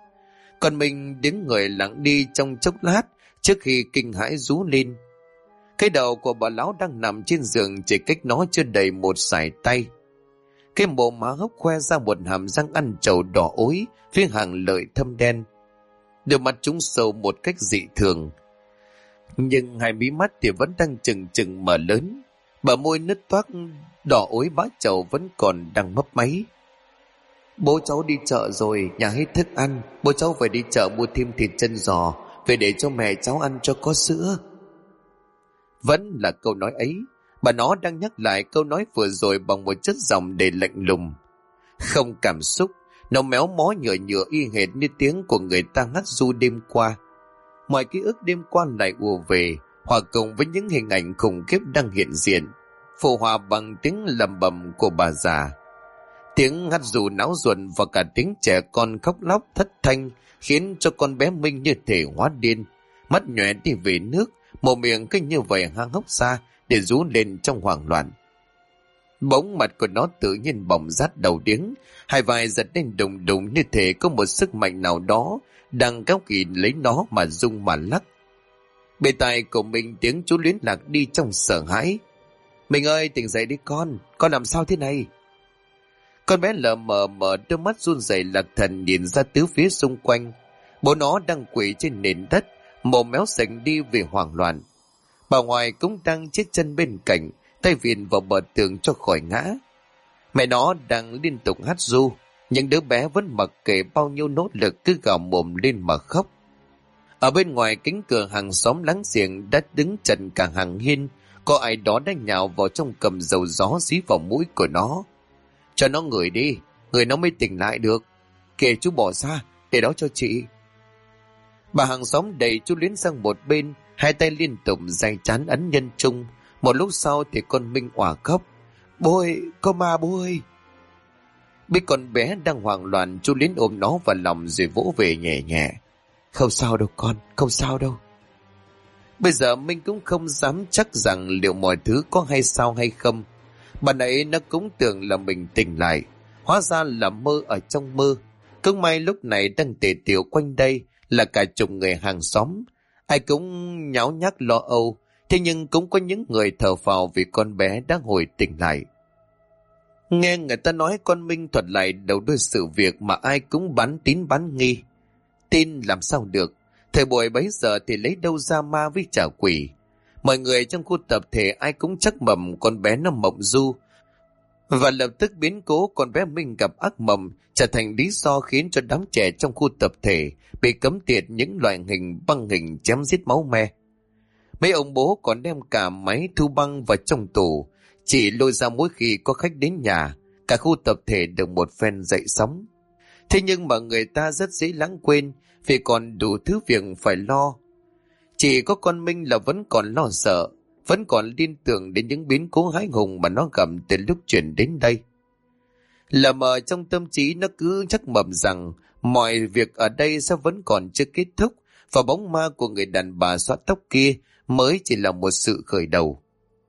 Còn mình đứng người lặng đi trong chốc lát trước khi kinh hãi rú lên. Cái đầu của bà lão đang nằm trên giường chỉ cách nó chưa đầy một sải tay. Cái mồm má hốc khoe ra một hàm răng ăn trầu đỏ ối, phía hàng lợi thâm đen. Đôi mắt chúng sâu một cách dị thường, nhưng hai mí mắt thì vẫn đang trừng trừng mở lớn. Bờ môi nứt toác đỏ ối bá trầu vẫn còn đang mấp máy. "Bố cháu đi chợ rồi, nhà hết thức ăn. Bố cháu phải đi chợ mua thêm thịt chân giò về để cho mẹ cháu ăn cho có sữa." Vẫn là câu nói ấy, bà nó đang nhắc lại câu nói vừa rồi bằng một chất giọng đầy lạnh lùng, không cảm xúc. Nó méo mó nhựa nhựa y hệt như tiếng của người ta ngắt ru đêm qua. Mọi ký ức đêm qua lại ùa về, hòa cùng với những hình ảnh khủng khiếp đang hiện diện, phù hòa bằng tiếng lầm bầm của bà già. Tiếng ngắt ru náo ruột và cả tiếng trẻ con khóc lóc thất thanh khiến cho con bé Minh như thể hóa điên, mắt nhòe đi về nước, mồm miệng cứ như vậy hang hốc ra để rú lên trong hoảng loạn. Bỗng mặt của nó tự nhiên bỏng rát đầu điếng, hai vai giật lên đùng đùng như thể có một sức mạnh nào đó đang kéo kỵ lấy nó mà rung mà lắc. Bề tai của mình tiếng chú Luyến lạc đi trong sợ hãi. "Mình ơi, tỉnh dậy đi con làm sao thế này?" Con bé lờ mờ mở đôi mắt run rẩy lạc thần nhìn ra tứ phía xung quanh. Bố nó đang quỳ trên nền đất, mồm méo sành đi vì hoảng loạn. Bà ngoại cũng đang chết chân bên cạnh, tay vịn vào bờ tường cho khỏi ngã. Mẹ nó đang liên tục hát ru, những đứa bé vẫn mặc kệ bao nhiêu nỗ lực cứ gào mồm lên mà khóc. Ở bên ngoài cánh cửa hàng xóm láng giềng đã đứng chật cả hàng hiên, có ai đó đã nhào vào trong cầm dầu gió dí vào mũi của nó. Cho nó ngửi đi, người nó mới tỉnh lại được. Kìa chú bỏ ra, để đó cho chị. Bà hàng xóm đẩy chú Luyến sang một bên, hai tay liên tục day chán ấn nhân trung. Một lúc sau thì con Minh òa khóc. Bố ơi, có ma bố ơi. Biết con bé đang hoảng loạn, chú Luyến ôm nó vào lòng rồi vỗ về nhẹ nhẹ. Không sao đâu con, không sao đâu. Bây giờ Minh cũng không dám chắc rằng liệu mọi thứ có hay sao hay không. Bà nãy nó cũng tưởng là mình tỉnh lại, hóa ra là mơ ở trong mơ. Cũng may lúc này đang tề tiệu quanh đây là cả chục người hàng xóm, ai cũng nháo nhác lo âu. Thế nhưng cũng có những người thở phào vì con bé đã hồi tỉnh lại. Nghe người ta nói con Minh thuật lại đầu đuôi sự việc mà ai cũng bán tín bán nghi. Tin làm sao được, thời buổi bấy giờ thì lấy đâu ra ma với trả quỷ. Mọi người trong khu tập thể ai cũng chắc mầm con bé nó mộng du, và lập tức biến cố con bé Minh gặp ác mộng trở thành lý do khiến cho đám trẻ trong khu tập thể bị cấm tiệt những loại hình băng hình chém giết máu me. Mấy ông bố còn đem cả máy thu băng vào trong tủ, chỉ lôi ra mỗi khi có khách đến nhà, cả khu tập thể được một phen dậy sóng. Thế nhưng mà người ta rất dễ lãng quên vì còn đủ thứ việc phải lo. Chỉ có con Minh là vẫn còn lo sợ, vẫn còn liên tưởng đến những biến cố hãi hùng mà nó gặp từ lúc chuyển đến đây. Lờ mờ trong tâm trí nó cứ chắc mầm rằng mọi việc ở đây sẽ vẫn còn chưa kết thúc, và bóng ma của người đàn bà xõa tóc kia mới chỉ là một sự khởi đầu.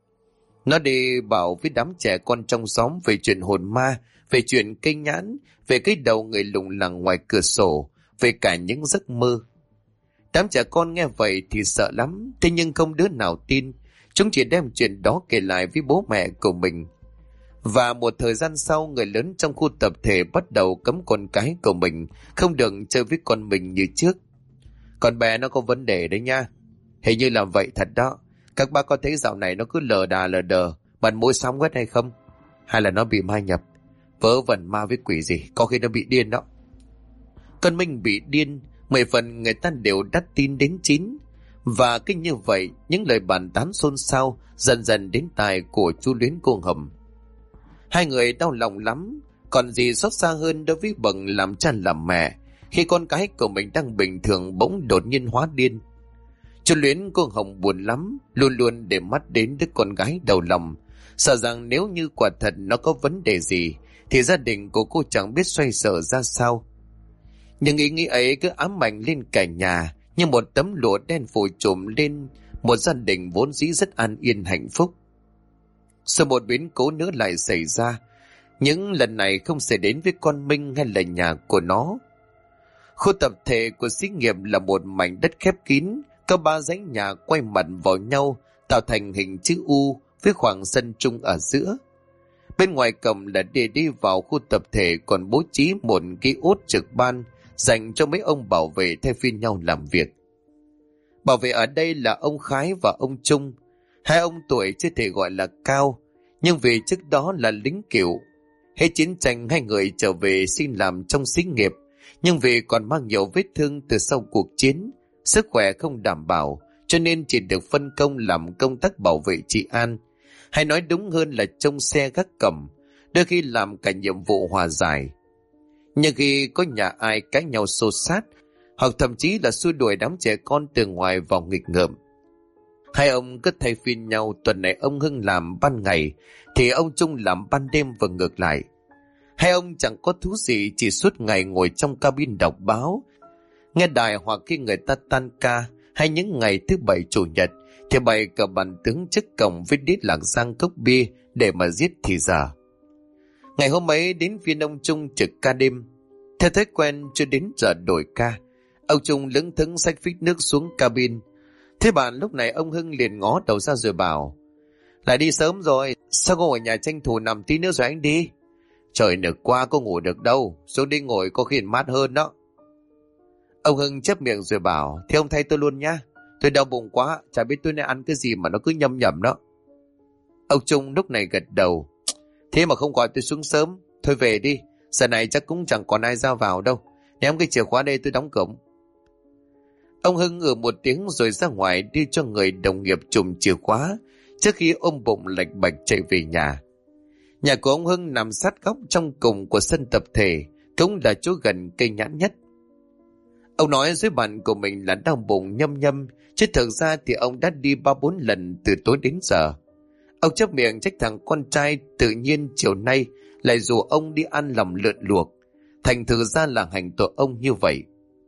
Nó đi bảo với đám trẻ con trong xóm về chuyện hồn ma, về chuyện cây nhãn, về cái đầu người lủng lẳng ngoài cửa sổ, về cả những giấc mơ. Đám trẻ con nghe vậy thì sợ lắm, thế nhưng không đứa nào tin. Chúng chỉ đem chuyện đó kể lại với bố mẹ của mình. Và một thời gian sau, người lớn trong khu tập thể bắt đầu cấm con cái của mình không được chơi với con mình như trước. Con bé nó có vấn đề đấy nha. Hình như là vậy thật đó. Các bác có thấy dạo này nó cứ lờ đà lờ đờ, mặt mũi xám quét hay không? Hay là nó bị ma nhập? Vớ vẩn ma với quỷ gì, có khi nó bị điên đó. Con Minh bị điên, 10 phần người ta đều đắt tin đến 9. Và cứ như vậy, những lời bàn tán xôn xao dần dần đến tai của chú Luyến cô Hầm. Hai người đau lòng lắm, còn gì xót xa hơn đối với bậc làm cha làm mẹ khi con cái của mình đang bình thường bỗng đột nhiên hóa điên. Chú Luyến cô Hồng buồn lắm, luôn luôn để mắt đến đứa con gái đầu lòng, sợ rằng nếu như quả thật nó có vấn đề gì thì gia đình của cô chẳng biết xoay sở ra sao. Nhưng ý nghĩ ấy cứ ám ảnh lên cả nhà như một tấm lụa đen phủ trùm lên một gia đình vốn dĩ rất an yên hạnh phúc. Sau một biến cố nữa lại xảy ra, những lần này không xảy đến với con Minh hay là nhà của nó. Khu tập thể của xí nghiệp là một mảnh đất khép kín, có 3 dãy nhà quay mặt vào nhau tạo thành hình chữ U với khoảng sân trung ở giữa. Bên ngoài cổng là để đi vào khu tập thể còn bố trí một cái ốt trực ban dành cho mấy ông bảo vệ thay phiên nhau làm việc. Bảo vệ ở đây là ông Khái và ông Trung. Hai ông tuổi chưa thể gọi là cao, nhưng vì trước đó là lính cựu. Hết chiến tranh hai người trở về xin làm trong xí nghiệp, nhưng vì còn mang nhiều vết thương từ sau cuộc chiến, sức khỏe không đảm bảo, cho nên chỉ được phân công làm công tác bảo vệ trị an, hay nói đúng hơn là trông xe gác cổng, đôi khi làm cả nhiệm vụ hòa giải. Nhưng khi có nhà ai cãi nhau xô xát, hoặc thậm chí là xua đuổi đám trẻ con từ ngoài vào nghịch ngợm, hai ông cứ thay phiên nhau, tuần này ông Hưng làm ban ngày thì ông Trung làm ban đêm và ngược lại. Hai ông chẳng có thú gì, chỉ suốt ngày ngồi trong cabin đọc báo, nghe đài, hoặc khi người ta tan ca hay những ngày thứ bảy chủ nhật thì bày cờ bàn tướng trước cổng với đít lạc giang cốc bia để mà giết thì giờ. Ngày hôm ấy đến phiên ông Trung trực ca đêm. Theo thói quen chưa đến giờ đổi ca, ông Trung lững thững xách phích nước xuống cabin. Thế bạn lúc này ông Hưng liền ngó đầu ra rồi bảo: Lại đi sớm rồi, sao ngồi ở nhà tranh thủ nằm tí nữa rồi anh đi? Trời nực quá có ngủ được đâu, xuống đi ngồi có khi mát hơn đó. Ông Hưng chép miệng rồi bảo: Thế ông thay tôi luôn nhá, tôi đau bụng quá, chả biết tôi nên ăn cái gì mà nó cứ nhầm nhầm đó. Ông Trung lúc này gật đầu: Thế mà không gọi tôi xuống sớm, thôi về đi, giờ này chắc cũng chẳng còn ai ra vào đâu, ném cái chìa khóa đây tôi đóng cổng. Ông Hưng một tiếng rồi ra ngoài đi cho người đồng nghiệp chùm chìa khóa trước khi ôm bụng lạch bạch chạy về nhà. Nhà của ông Hưng nằm sát góc trong cùng của sân tập thể, cũng là chỗ gần cây nhãn nhất. Ông nói với bạn của mình là đau bụng nhâm nhâm, chứ thực ra thì ông đã đi 3-4 lần từ tối đến giờ. Ông chép miệng trách thằng con trai tự nhiên chiều nay lại rủ ông đi ăn lòng lợn luộc, thành thử ra là hành tội ông như vậy.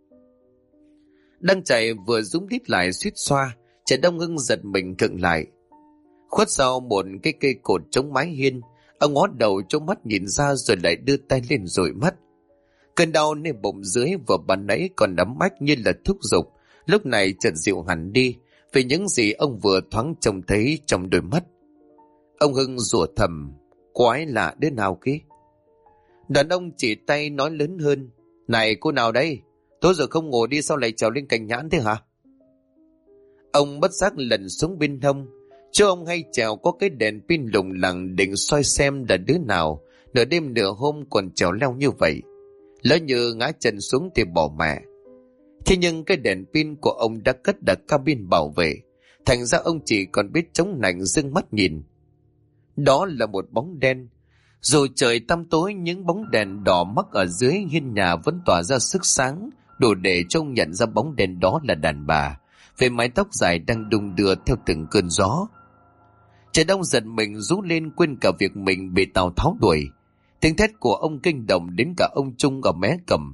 Đang chạy vừa rúm đít lại suýt xoa, trẻ Đông Hưng giật mình khựng lại. Khuất sau một cái cây cột chống mái hiên, ông ngó đầu trông mắt nhìn ra rồi lại đưa tay lên dụi mắt. Cơn đau nơi bụng dưới vừa ban nãy còn đấm mách như là thúc giục, lúc này chợt dịu hẳn đi vì những gì ông vừa thoáng trông thấy trong đôi mắt. Ông Hưng rủa thầm, quái lạ đứa nào kia. Đàn ông chỉ tay nói lớn hơn, này cô nào đây? Tối giờ không ngủ đi sao lại trèo lên cành nhãn thế hả? Ông bất giác lần xuống bên hông. Chứ ông hay trèo có cái đèn pin lủng lẳng định soi xem là đứa nào nửa đêm nửa hôm còn trèo leo như vậy. Lỡ như ngã chân xuống thì bỏ mẹ. Thế nhưng cái đèn pin của ông đã cất đặt cabin bảo vệ, thành ra ông chỉ còn biết chống nạnh dưng mắt nhìn. Đó là một bóng đen. Dù trời tăm tối, những bóng đèn đỏ mắc ở dưới hiên nhà vẫn tỏa ra sức sáng, đủ để trông nhận ra bóng đèn đó là đàn bà, với mái tóc dài đang đung đưa theo từng cơn gió. Trẻ Đông giật mình rú lên, quên cả việc mình bị Tào Tháo đuổi. Tiếng thét của ông kinh động đến cả ông Trung ở mé cầm.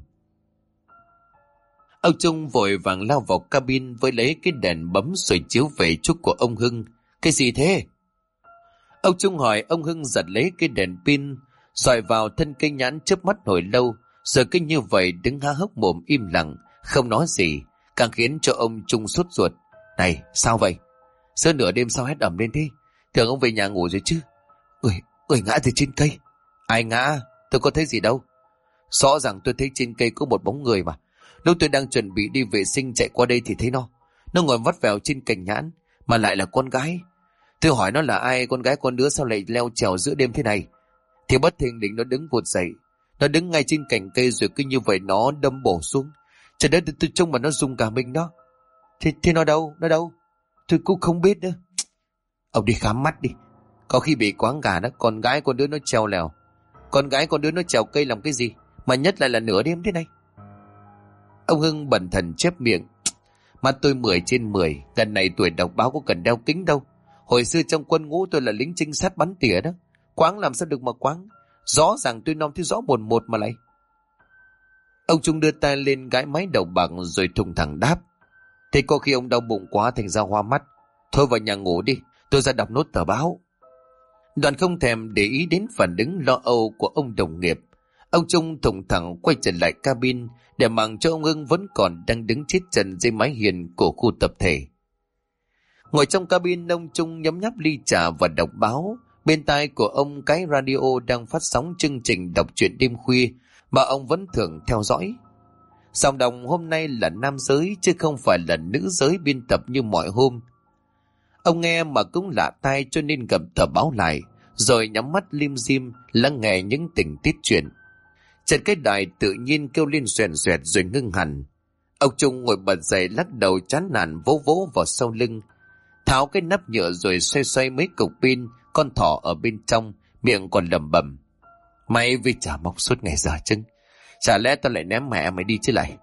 Ông Trung vội vàng lao vào cabin với lấy cái đèn bấm soi chiếu về chỗ của ông Hưng. Cái gì thế? Ông Trung hỏi. Ông Hưng giật lấy cái đèn pin soi vào thân cây nhãn chớp mắt hồi lâu, rồi cứ như vậy đứng há hốc mồm im lặng không nói gì, càng khiến cho ông Trung sốt ruột. Này sao vậy? Sơ nửa đêm sao hét ầm lên thế? Tưởng ông về nhà ngủ rồi chứ. Người ngã từ trên cây. Ai ngã? Tôi có thấy gì đâu. Rõ ràng tôi thấy trên cây có một bóng người mà. Lúc tôi đang chuẩn bị đi vệ sinh chạy qua đây thì thấy nó ngồi vắt vẻo trên cành nhãn, mà lại là con gái. Tôi hỏi nó là ai, con gái con đứa sao lại leo trèo giữa đêm thế này. Thì bất thình lình nó đứng vụt dậy. Nó đứng ngay trên cành cây rồi cứ như vậy nó đâm bổ xuống. Trời đất, tôi trông mà nó rung cả mình đó. Thế nó đâu? Tôi cũng không biết nữa. Ông đi khám mắt đi. Có khi bị quáng gà đó. Con gái con đứa nó trèo lèo. Con gái con đứa nó trèo cây làm cái gì mà nhất lại là nửa đêm thế này. Ông Hưng bần thần chép miệng. Mà tôi 10/10. Lần này tuổi đọc báo có cần đeo kính đâu. Hồi xưa trong quân ngũ tôi là lính trinh sát bắn tỉa đó. Quáng làm sao được mà quáng. Rõ ràng tôi nói thấy rõ một mà lại. Ông Trung đưa tay lên gãi mái đầu bạc rồi thùng thẳng đáp. Thế có khi ông đau bụng quá thành ra hoa mắt. Thôi vào nhà ngủ đi, tôi ra đọc nốt tờ báo. Đoàn không thèm để ý đến phản ứng lo âu của ông đồng nghiệp. Ông Trung thùng thẳng quay trở lại cabin để màng cho ông Hưng vẫn còn đang đứng chết chân dưới mái hiên của khu tập thể. Ngồi trong cabin, ông Trung nhấm nháp ly trà và đọc báo. Bên tai của ông cái radio đang phát sóng chương trình đọc truyện đêm khuya mà ông vẫn thường theo dõi. Giọng đồng hôm nay là nam giới chứ không phải là nữ giới biên tập như mọi hôm. Ông nghe mà cũng lạ tai cho nên cầm tờ báo lại, rồi nhắm mắt lim dim lắng nghe những tình tiết chuyện. Chợt cái đài tự nhiên kêu lên xoèn xoẹt rồi ngưng hẳn. Ông Trung ngồi bật dậy lắc đầu chán nản vỗ vỗ vào sau lưng, tháo cái nắp nhựa rồi xoay xoay mấy cục pin con thỏ ở bên trong, miệng còn lẩm bẩm. Mày vì chả mọc suốt ngày giờ chừng. Chả lẽ tao lại ném mẹ mày đi chứ lại.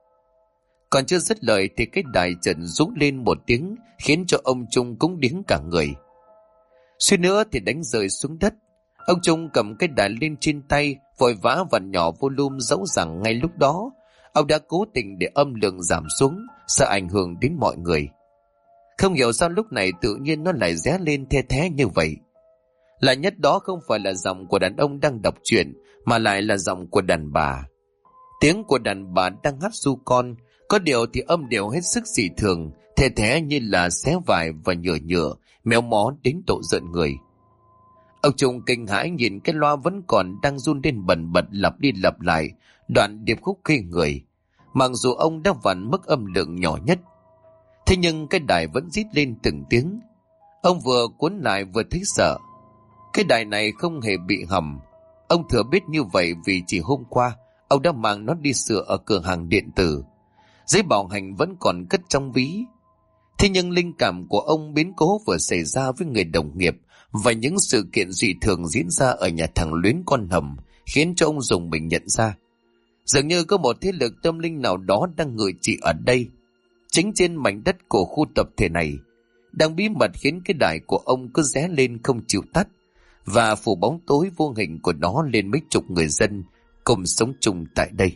Còn chưa dứt lời thì cái đài chợt rú lên một tiếng khiến cho ông Trung cũng điếng cả người. Suýt nữa thì đánh rơi xuống đất. Ông Trung cầm cái đài lên trên tay, vội vã vặn nhỏ volume, dẫu rằng ngay lúc đó ông đã cố tình để âm lượng giảm xuống, sợ ảnh hưởng đến mọi người. Không hiểu sao lúc này tự nhiên nó lại ré lên the thé như vậy. Lạ nhất đó không phải là giọng của đàn ông đang đọc truyện, mà lại là giọng của đàn bà. Tiếng của đàn bà đang hát ru con, có điều thì âm điệu hết sức dị thường, the thé như là xé vải và nhựa nhựa, méo mó đến độ giận người. Ông Trung kinh hãi nhìn cái loa vẫn còn đang run lên bần bật lặp đi lặp lại đoạn điệp khúc khi người, mặc dù ông đã vặn mức âm lượng nhỏ nhất. Thế nhưng cái đài vẫn rít lên từng tiếng. Ông vừa cuốn lại vừa thấy sợ. Cái đài này không hề bị hầm. Ông thừa biết như vậy vì chỉ hôm qua ông đã mang nó đi sửa ở cửa hàng điện tử. Giấy bảo hành vẫn còn cất trong ví. Thế nhưng linh cảm của ông biến cố vừa xảy ra với người đồng nghiệp và những sự kiện dị thường diễn ra ở nhà thằng Luyến con hầm khiến cho ông dùng mình nhận ra. Dường như có một thế lực tâm linh nào đó đang ngự trị ở đây, chính trên mảnh đất của khu tập thể này, đang bí mật khiến cái đài của ông cứ ré lên không chịu tắt và phủ bóng tối vô hình của nó lên mấy chục người dân cùng sống chung tại đây.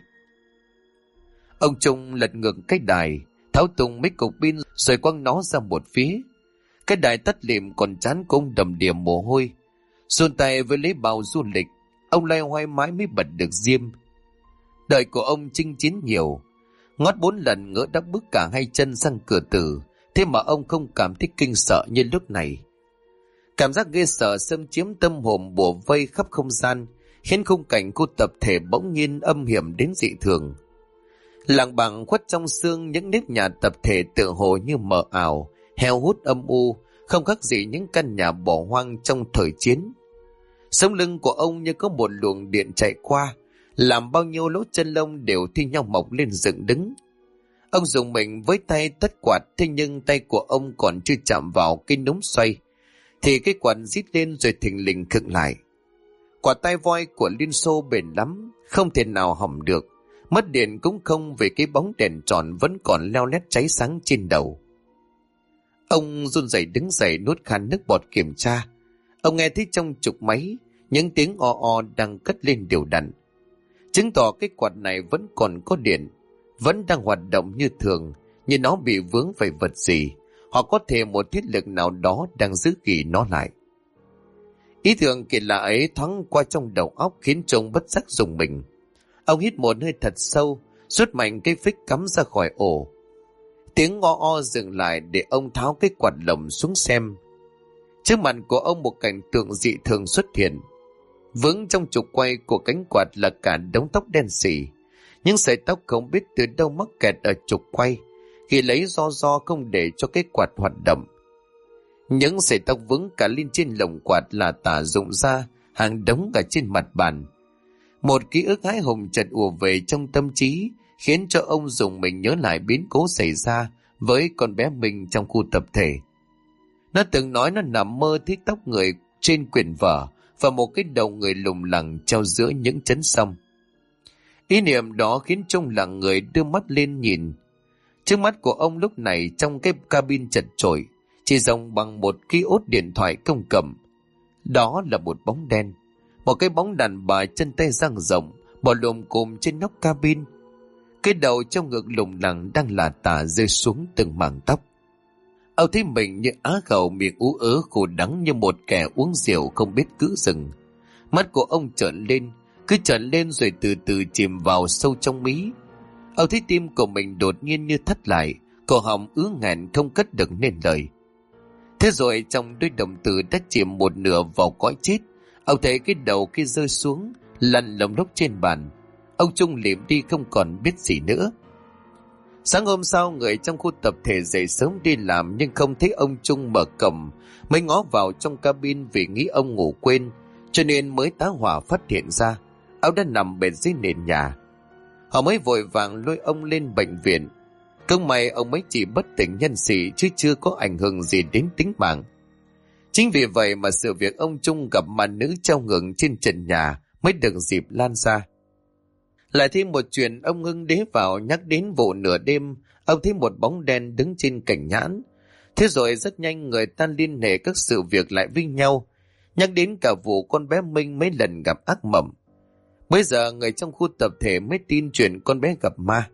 Ông Trung lật ngược cái đài, tháo tung mấy cục pin rồi quăng nó ra một phía. Cái đài tắt lịm còn trán của ông đầm đìa mồ hôi. Xuân tay với lấy bao du lịch, ông loay hoay mãi mới bật được diêm. Đời của ông chinh chiến nhiều, ngót 4 lần ngỡ đã bước cả hai chân sang cửa tử, thế mà ông không cảm thấy kinh sợ như lúc này. Cảm giác ghê sợ xâm chiếm tâm hồn bủa vây khắp không gian, khiến khung cảnh khu tập thể bỗng nhiên âm hiểm đến dị thường. Làng bằng khuất trong sương, những nếp nhà tập thể tựa hồ như mờ ảo, heo hút âm u, không khác gì những căn nhà bỏ hoang trong thời chiến. Sống lưng của ông như có một luồng điện chạy qua, làm bao nhiêu lỗ chân lông đều thi nhau mọc lên dựng đứng. Ông dùng mình với tay tắt quạt, thế nhưng tay của ông còn chưa chạm vào cái núm xoay thì cái quạt rít lên rồi thình lình khựng lại. Quả tai voi của Liên Xô bền lắm, không thể nào hỏng được. Mất điện cũng không, vì cái bóng đèn tròn vẫn còn leo lét cháy sáng trên đầu. Ông run rẩy đứng dậy, nuốt khan nước bọt kiểm tra. Ông nghe thấy trong trục máy những tiếng o o đang cất lên đều đặn, chứng tỏ cái quạt này vẫn còn có điện, vẫn đang hoạt động như thường, như nó bị vướng phải vật gì, hoặc có thể một thiết lực nào đó đang giữ gìn nó lại. Ý tưởng kỳ lạ ấy thoáng qua trong đầu óc khiến trông bất giác rùng mình. Ông hít một hơi thật sâu, rút mạnh cái phích cắm ra khỏi ổ. Tiếng o o dừng lại để ông tháo cái quạt lồng xuống xem. Trước mặt của ông một cảnh tượng dị thường xuất hiện. Vướng trong trục quay của cánh quạt là cả đống tóc đen xỉ. Những sợi tóc không biết từ đâu mắc kẹt ở trục quay, khi lấy do không để cho cái quạt hoạt động. Những sợi tóc vướng cả lên trên lồng quạt là tả rụng ra, hàng đống cả trên mặt bàn. Một ký ức hãi hùng chợt ùa về trong tâm trí, khiến cho ông dùng mình nhớ lại biến cố xảy ra với con bé mình trong khu tập thể. Nó từng nói nó nằm mơ thấy tóc người trên quyển vở và một cái đầu người lủng lẳng treo giữa những chấn sông. Ý niệm đó khiến Trung lặng người đưa mắt lên nhìn. Trước mắt của ông lúc này trong cái cabin chật chội chỉ rộng bằng một ký ốt điện thoại công cộng. Đó là một bóng đen, một cái bóng đàn bà chân tay dang rộng bò lồm cồm trên nóc cabin. Cái đầu trong ngực lủng lẳng đang là tả rơi xuống từng mảng tóc. Ông thấy mình như á khẩu, miệng ú ớ khổ đắng như một kẻ uống rượu không biết giữ dừng. Mắt của ông trợn lên, cứ trợn lên rồi từ từ chìm vào sâu trong mí. Ông thấy tim của mình đột nhiên như thắt lại, cổ họng ứ nghẹn không cất được nên lời. Thế rồi trong đôi đồng tử đã chìm một nửa vào cõi chết, ông thấy cái đầu kia rơi xuống, lăn lồng lốc trên bàn. Ông Trung liệm đi không còn biết gì nữa. Sáng hôm sau, người trong khu tập thể dậy sớm đi làm nhưng không thấy ông Trung mở cổng, mới ngó vào trong cabin vì nghĩ ông ngủ quên, cho nên mới tá hỏa phát hiện ra ông đã nằm bệt dưới nền nhà. Họ mới vội vàng lôi ông lên bệnh viện. Không may ông mới chỉ bất tỉnh nhân sự chứ chưa có ảnh hưởng gì đến tính mạng. Chính vì vậy mà sự việc ông Trung gặp ma nữ treo ngược trên trần nhà mới được dịp lan ra. Lại thêm một chuyện ông Hưng đế vào nhắc đến vụ nửa đêm, ông thấy một bóng đen đứng trên cành nhãn. Thế rồi rất nhanh người ta liên hệ các sự việc lại với nhau, nhắc đến cả vụ con bé Minh mấy lần gặp ác mộng. Bây giờ người trong khu tập thể mới tin chuyện con bé gặp ma.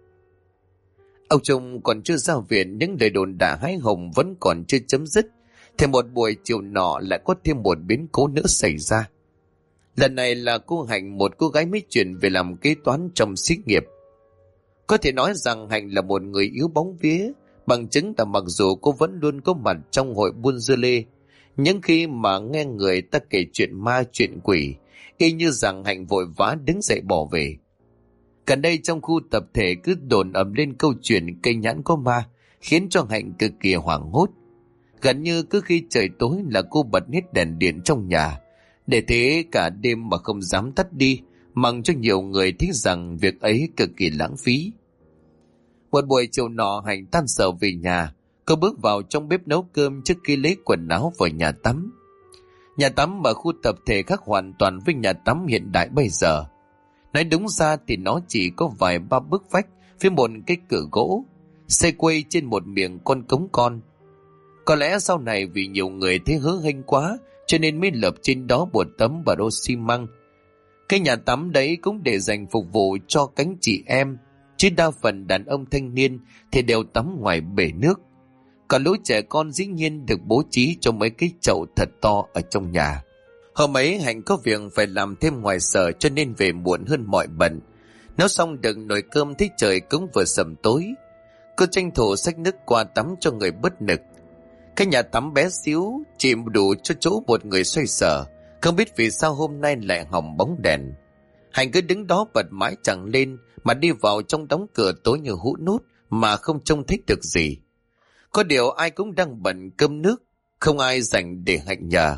Ông Trung còn chưa ra viện, những lời đồn đã hái hùng vẫn còn chưa chấm dứt, thì một buổi chiều nọ lại có thêm một biến cố nữa xảy ra. Lần này là cô Hạnh, một cô gái mới chuyển về làm kế toán trong xí nghiệp. Có thể nói rằng Hạnh là một người yếu bóng vía, bằng chứng là mặc dù cô vẫn luôn có mặt trong hội buôn dưa lê, nhưng khi mà nghe người ta kể chuyện ma chuyện quỷ, y như rằng Hạnh vội vã đứng dậy bỏ về. Gần đây trong khu tập thể cứ đồn ầm lên câu chuyện cây nhãn có ma, khiến cho Hạnh cực kỳ hoảng hốt. Gần như cứ khi trời tối là cô bật hết đèn điện trong nhà, để thế cả đêm mà không dám tắt đi, mặc cho nhiều người thấy rằng việc ấy cực kỳ lãng phí. Một buổi chiều nọ Hạnh tan sở về nhà, cô bước vào trong bếp nấu cơm trước khi lấy quần áo vào nhà tắm. Nhà tắm ở khu tập thể khác hoàn toàn với nhà tắm hiện đại bây giờ. Nói đúng ra thì nó chỉ có vài ba bức vách phía một cái cửa gỗ, xây quây trên một miệng con cống con. Có lẽ sau này vì nhiều người thấy hớ hênh quá cho nên mới lập trên đó một tấm bờ đô xi măng. Cái nhà tắm đấy cũng để dành phục vụ cho cánh chị em, chứ đa phần đàn ông thanh niên thì đều tắm ngoài bể nước. Còn lũ trẻ con dĩ nhiên được bố trí cho mấy cái chậu thật to ở trong nhà. Hôm ấy Hạnh có việc phải làm thêm ngoài sở cho nên về muộn hơn mọi bận. Nấu xong được nồi cơm thấy trời cũng vừa sầm tối. Cô tranh thủ xách nước qua tắm cho người bớt nực. Cái nhà tắm bé xíu chỉ đủ cho chỗ một người xoay sở. Không biết vì sao hôm nay lại hỏng bóng đèn. Hạnh cứ đứng đó bật mãi chẳng lên, mà đi vào trong đóng cửa tối như hũ nút mà không trông thấy được gì. Có điều ai cũng đang bận cơm nước, không ai rảnh để Hạnh nhờ.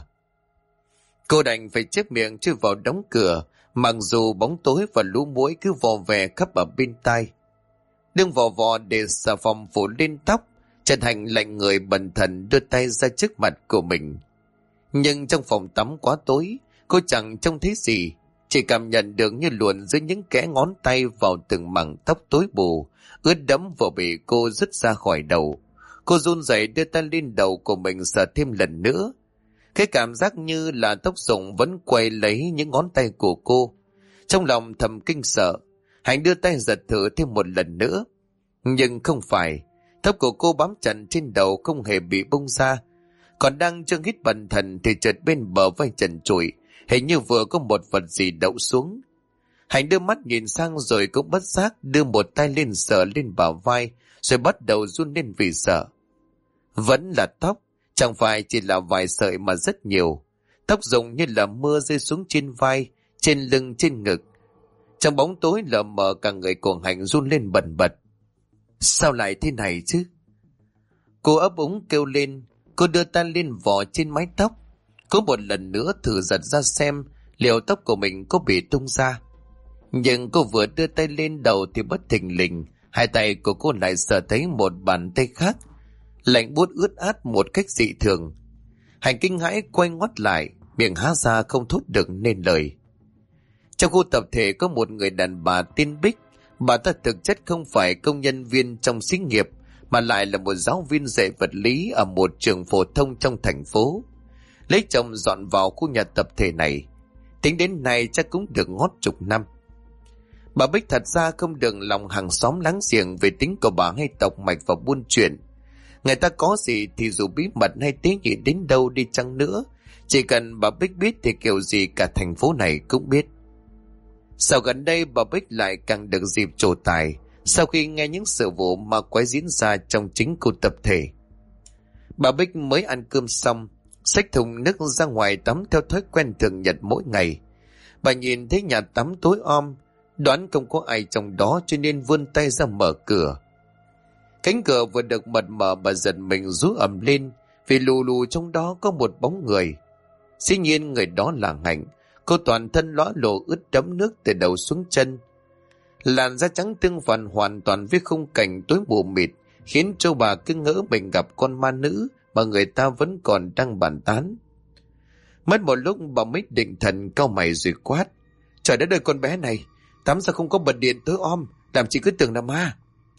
Cô đành phải chép miệng chui vào đóng cửa, mặc dù bóng tối và lũ muỗi cứ vò vè khắp ở bên tai. Đừng vò vò để xà phòng phủ lên tóc, Trần Hạnh lạnh người bần thần đưa tay ra trước mặt của mình. Nhưng trong phòng tắm quá tối, cô chẳng trông thấy gì, chỉ cảm nhận được như luồn dưới những kẽ ngón tay vào từng mảng tóc tối bù, ướt đẫm vừa bị cô rứt ra khỏi đầu. Cô run rẩy đưa tay lên đầu của mình sờ thêm lần nữa. Cái cảm giác như là tóc rụng vẫn quay lấy những ngón tay của cô. Trong lòng thầm kinh sợ, Hạnh đưa tay giật thử thêm một lần nữa. Nhưng không phải, tóc của cô bám chặt trên đầu không hề bị bung ra. Còn đang chưa hít bần thần thì chợt bên bờ vai trần trụi, hình như vừa có một vật gì đậu xuống. Hạnh đưa mắt nhìn sang rồi cũng bất giác đưa một tay lên sờ lên bả vai, rồi bắt đầu run lên vì sợ. Vẫn là tóc, chẳng phải chỉ là vài sợi mà rất nhiều. Tóc rụng như là mưa rơi xuống trên vai, trên lưng, trên ngực. Trong bóng tối lờ mờ cả người của Hạnh run lên bần bật. Sao lại thế này chứ? Cô ấp úng kêu lên. Cô đưa tay lên vò trên mái tóc. Cô một lần nữa thử giật ra xem liệu tóc của mình có bị tung ra. Nhưng cô vừa đưa tay lên đầu thì bất thình lình, hai tay của cô lại sờ thấy một bàn tay khác, lạnh buốt ướt át một cách dị thường. Hạnh kinh hãi quay ngoắt lại, miệng há ra không thốt được nên lời. Trong khu tập thể có một người đàn bà tên Bích. Bà ta thực chất không phải công nhân viên trong xí nghiệp, mà lại là một giáo viên dạy vật lý ở một trường phổ thông trong thành phố. Lấy chồng dọn vào khu nhà tập thể này, tính đến nay chắc cũng được ngót chục năm. Bà Bích thật ra không được lòng hàng xóm láng giềng về tính của bà hay tộc mạch và buôn chuyện. Người ta có gì thì dù bí mật hay tế nhị đến đâu đi chăng nữa, chỉ cần bà Bích biết thì kiểu gì cả thành phố này cũng biết. Sau gần đây bà Bích lại càng được dịp trổ tài sau khi nghe những sự vụ ma quái diễn ra trong chính khu tập thể. Bà Bích mới ăn cơm xong, xách thùng nước ra ngoài tắm theo thói quen thường nhật mỗi ngày. Bà nhìn thấy nhà tắm tối om, đoán không có ai trong đó cho nên vươn tay ra mở cửa. Cánh cửa vừa được bật mở, bà giật mình rú ầm lên vì lù lù trong đó có một bóng người. Dĩ nhiên người đó là Hạnh. Cô toàn thân lõa lồ ướt đẫm nước từ đầu xuống chân. Làn da trắng tương phản hoàn toàn với khung cảnh tối mù mịt, khiến cho bà cứ ngỡ mình gặp con ma nữ mà người ta vẫn còn đang bàn tán. Mất một lúc bà mới định thần, cau mày rồi quát: Trời đất ơi, con bé này tắm sao không có bật điện tối om, làm chị cứ tưởng là ma.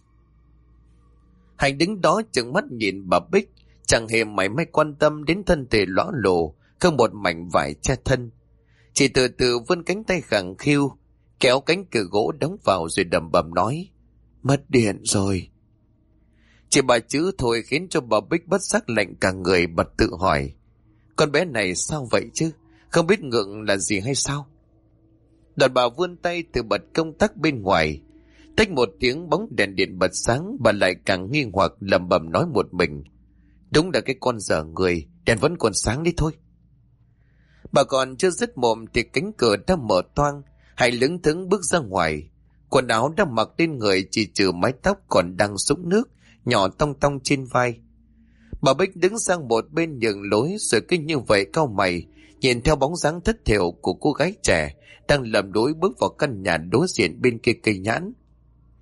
Hạnh đứng đó trừng mắt nhìn bà Bích, chẳng hề mảy may quan tâm đến thân thể lõa lồ, không một mảnh vải che thân. Chỉ từ từ vươn cánh tay khẳng khiu, kéo cánh cửa gỗ đóng vào rồi đầm bầm nói: Mất điện rồi. Chỉ bà chữ thôi khiến cho bà Bích bất giác lạnh cả người, bật tự hỏi: Con bé này sao vậy chứ? Không biết ngượng là gì hay sao? Đoạn bà vươn tay từ bật công tắc bên ngoài. Tách một tiếng bóng đèn điện bật sáng, bà lại càng nghi hoặc lẩm bẩm nói một mình: Đúng là cái con dở người, đèn vẫn còn sáng đi thôi. Bà còn chưa dứt mồm thì cánh cửa đã mở toang. Hạnh lững thững bước ra ngoài. Quần áo đã mặc lên người chỉ trừ mái tóc còn đang sũng nước nhỏ tong tong trên vai. Bà Bích đứng sang một bên nhường lối rồi cứ như vậy cau mày nhìn theo bóng dáng thất thểu của cô gái trẻ đang lầm đối bước vào căn nhà đối diện bên kia cây nhãn.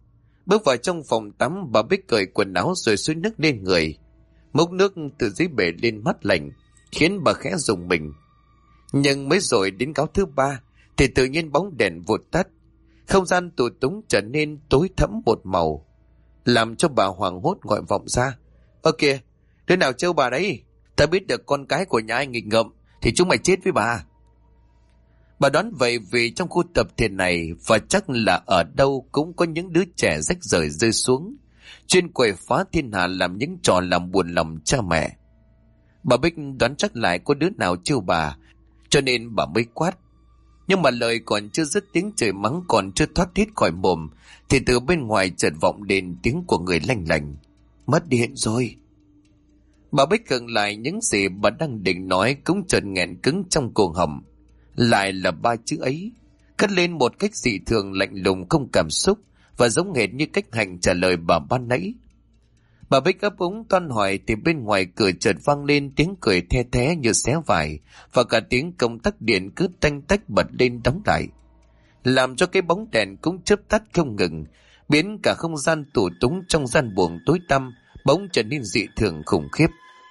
Bước vào trong phòng tắm, bà Bích cởi quần áo rồi xối nước lên người. Múc nước từ dưới bể lên mắt lạnh, khiến bà khẽ rùng mình. Nhưng mới rồi đến gáo thứ ba thì tự nhiên bóng đèn vụt tắt. Không gian tù túng trở nên tối thẫm một màu, làm cho bà hoảng hốt gọi vọng ra: Ơ kìa, đứa nào trêu bà đấy? Ta biết được con cái của nhà anh nghịch ngợm thì chúng mày chết với bà. Bà đoán vậy vì trong khu tập thể này và chắc là ở đâu cũng có những đứa trẻ rách rời rơi xuống, chuyên quậy phá thiên hạ, làm những trò làm buồn lòng cha mẹ. Bà Bích đoán chắc lại có đứa nào trêu bà, cho nên bà mới quát. Nhưng mà lời còn chưa dứt, tiếng chửi mắng còn chưa thoát hết khỏi mồm thì từ bên ngoài chợt vọng đến tiếng của người lanh lành: Mất điện rồi. Bà Bích khựng lại, những gì bà đang định nói cũng chợt nghẹn cứng trong cổ họng. Lại là ba chữ ấy, cất lên một cách dị thường lạnh lùng không cảm xúc, và giống hệt như cách Hạnh trả lời bà ban nãy. Bà Bích ấp úng toan hỏi thì bên ngoài cửa chợt vang lên tiếng cười the thé như xé vải, và cả tiếng công tắc điện cứ tanh tách bật lên đóng lại, làm cho cái bóng đèn cũng chớp tắt không ngừng, biến cả không gian tù túng trong gian buồng tối tăm bỗng trở nên dị thường khủng khiếp.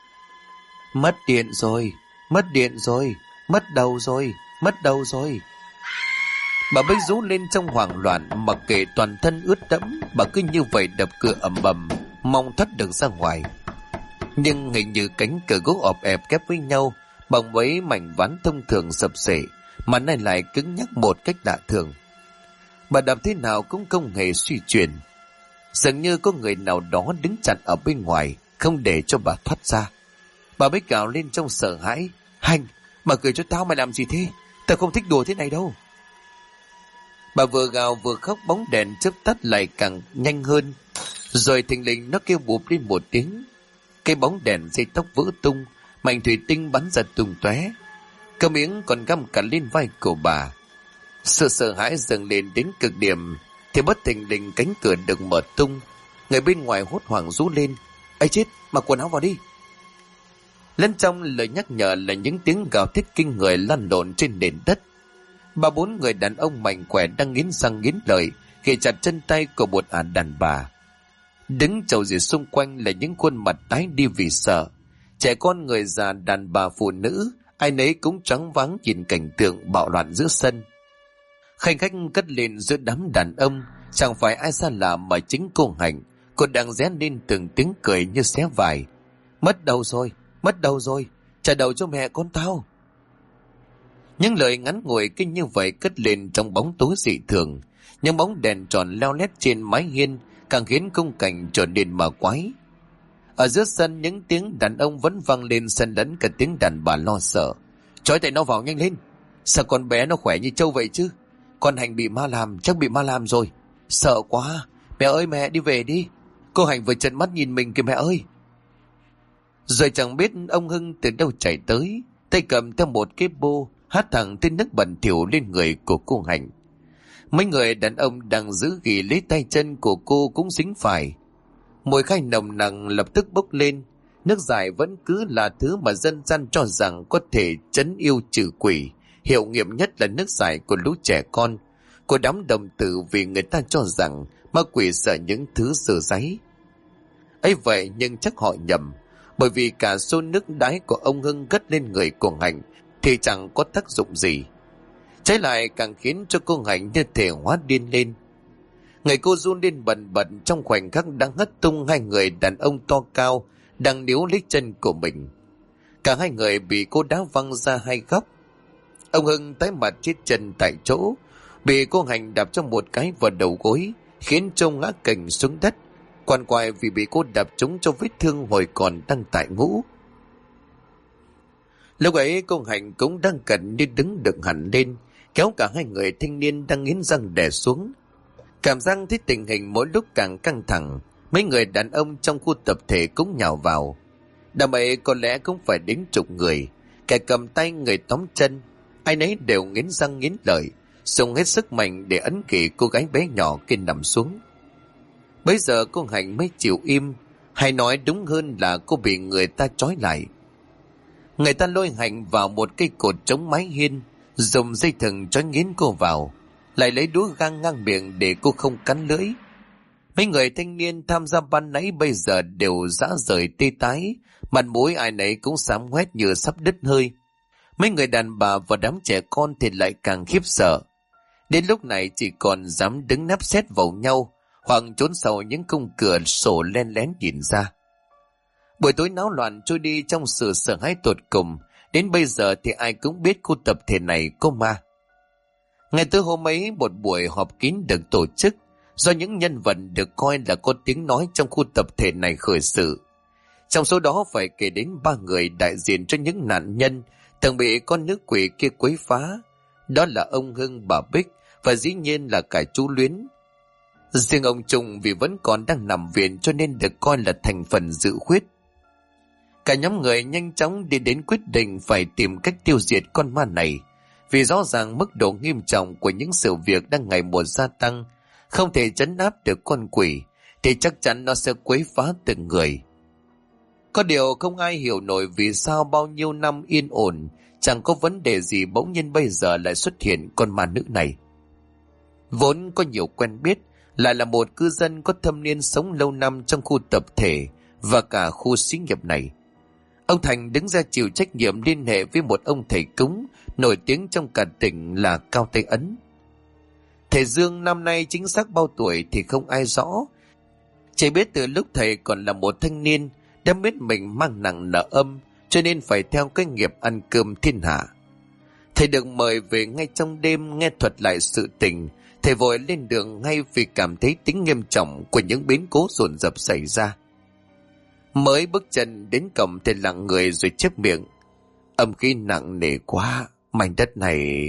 Mất điện rồi, mất điện rồi, mất đầu rồi, mất đầu rồi. Bà Bích rú lên trong hoảng loạn, mặc kệ toàn thân ướt đẫm, bà cứ như vậy đập cửa ầm ầm, mong thoát được ra ngoài. Nhưng hình như cánh cửa gỗ ọp ẹp kép với nhau bằng mấy mảnh ván thông thường sập sệ, mà nay lại cứng nhắc một cách lạ thường. Bà đập thế nào cũng không hề suy chuyển, dường như có người nào đó đứng chặn ở bên ngoài, không để cho bà thoát ra. Bà Bích gào lên trong sợ hãi: Hành, mở cửa cho tao, mày làm gì thế? Tao không thích đùa thế này đâu. Bà vừa gào vừa khóc, bóng đèn chớp tắt lại càng nhanh hơn, rồi thình lình nó kêu bụp lên một tiếng. Cái bóng đèn dây tóc vỡ tung, mảnh thủy tinh bắn ra tung tóe, cái miếng còn găm cả lên vai của bà. Sự sợ hãi dâng lên đến cực điểm thì bất thình lình cánh cửa được mở tung, người bên ngoài hốt hoảng rú lên: Ây chết, mặc quần áo vào đi. Lẫn trong lời nhắc nhở là những tiếng gào thét kinh người lăn lộn trên nền đất. Ba bốn người đàn ông mạnh khỏe đang nghiến răng nghiến lợi ghì chặt chân tay của một đàn bà. Đứng chầu rìa xung quanh là những khuôn mặt tái đi vì sợ, trẻ con, người già, đàn bà, phụ nữ, ai nấy cũng choáng váng nhìn cảnh tượng bạo loạn giữa sân. Khanh khách cất lên giữa đám đàn ông, chẳng phải ai xa lạ mà chính cô Hạnh. Cô đang rén lên từng tiếng cười như xé vải: Mất đầu rồi, mất đầu rồi, trả đầu cho mẹ con tao. Những lời ngắn ngủi kinh như vậy cất lên trong bóng tối dị thường. Những bóng đèn tròn leo lét trên mái hiên càng khiến khung cảnh trở nên ma quái. Ở giữa sân, những tiếng đàn ông vẫn vang lên xen lẫn cả tiếng đàn bà lo sợ: Trói tay nó vào nhanh lên. Sao con bé nó khỏe như trâu vậy chứ? Con Hạnh bị ma làm, chắc bị ma làm rồi. Sợ quá. Mẹ ơi mẹ, đi về đi. Cô Hạnh vừa trợn mắt nhìn mình kìa mẹ ơi. Rồi chẳng biết ông Hưng từ đâu chạy tới, tay cầm theo một cái bô, hắt thẳng tên nước bẩn thỉu lên người của cô Hạnh. Mấy người đàn ông đang giữ ghì lấy tay chân của cô cũng dính phải. Mùi khai nồng nặc lập tức bốc lên. Nước giải vẫn cứ là thứ mà dân gian cho rằng có thể trấn yêu trừ quỷ. Hiệu nghiệm nhất là nước giải của lũ trẻ con, của đám đồng tử, vì người ta cho rằng ma quỷ sợ những thứ sờ giấy. Ấy vậy nhưng chắc họ nhầm, bởi vì cả xô nước đái của ông Hưng cất lên người của Hạnh thì chẳng có tác dụng gì. Trái lại càng khiến cho cô Hạnh như thể hóa điên lên. Người cô run lên bần bật trong khoảnh khắc đang hất tung hai người đàn ông to cao đang níu lấy chân của mình. Cả hai người bị cô đá văng ra hai góc. Ông Hưng tái mặt chết chân tại chỗ, bị cô Hạnh đạp cho một cái vào đầu gối, khiến trông ngã cành xuống đất, quằn quại vì bị cô đạp trúng cho vết thương hồi còn đang tại ngũ. Lúc ấy cô Hạnh cũng đang gần như đứng được hẳn lên, kéo cả hai người thanh niên đang nghiến răng đè xuống. Cảm giác thấy tình hình mỗi lúc càng căng thẳng, mấy người đàn ông trong khu tập thể cũng nhào vào. Đám ấy có lẽ cũng phải đến chục người, kẻ cầm tay, người tóm chân, ai nấy đều nghiến răng nghiến lợi, dùng hết sức mạnh để ấn kỵ cô gái bé nhỏ kia nằm xuống. Bây giờ cô Hạnh mới chịu im, hay nói đúng hơn là cô bị người ta trói lại. Người ta lôi Hạnh vào một cây cột chống mái hiên, dùng dây thừng trói nghiến cô vào, lại lấy đũa gang ngang miệng để cô không cắn lưỡi. Mấy người thanh niên tham gia ban nãy bây giờ đều rã rời tê tái, mặt mũi ai nấy cũng xám ngoét như sắp đứt hơi. Mấy người đàn bà và đám trẻ con thì lại càng khiếp sợ. Đến lúc này chỉ còn dám đứng nép xét vào nhau, hoặc trốn sau những khung cửa sổ len lén nhìn ra. Buổi tối náo loạn trôi đi trong sự sợ hãi tột cùng. Đến bây giờ thì ai cũng biết khu tập thể này có ma. Ngày tới hôm ấy, một buổi họp kín được tổ chức do những nhân vật được coi là có tiếng nói trong khu tập thể này khởi sự. Trong số đó phải kể đến 3 người đại diện cho những nạn nhân từng bị con nữ quỷ kia quấy phá. Đó là ông Hưng, bà Bích và dĩ nhiên là cả chú Luyến. Riêng ông Trung vì vẫn còn đang nằm viện cho nên được coi là thành phần dự khuyết. Cả nhóm người nhanh chóng đi đến quyết định phải tìm cách tiêu diệt con ma này, vì rõ ràng mức độ nghiêm trọng của những sự việc đang ngày một gia tăng. Không thể trấn áp được con quỷ thì chắc chắn nó sẽ quấy phá từng người. Có điều không ai hiểu nổi vì sao bao nhiêu năm yên ổn, chẳng có vấn đề gì, bỗng nhiên bây giờ lại xuất hiện con ma nữ này. Vốn có nhiều quen biết, lại là một cư dân có thâm niên sống lâu năm trong khu tập thể và cả khu xí nghiệp này. Ông Thành đứng ra chịu trách nhiệm liên hệ với một ông thầy cúng nổi tiếng trong cả tỉnh là Cao Tây Ấn. Thầy Dương năm nay chính xác bao tuổi thì không ai rõ. Chỉ biết từ lúc thầy còn là một thanh niên đã biết mình mang nặng nợ âm, cho nên phải theo cái nghiệp ăn cơm thiên hạ. Thầy được mời về ngay trong đêm nghe thuật lại sự tình. Thầy vội lên đường ngay vì cảm thấy tính nghiêm trọng của những biến cố dồn dập xảy ra. Mới bước chân đến cổng thì lặng người rồi chép miệng: âm khí nặng nề quá, mảnh đất này.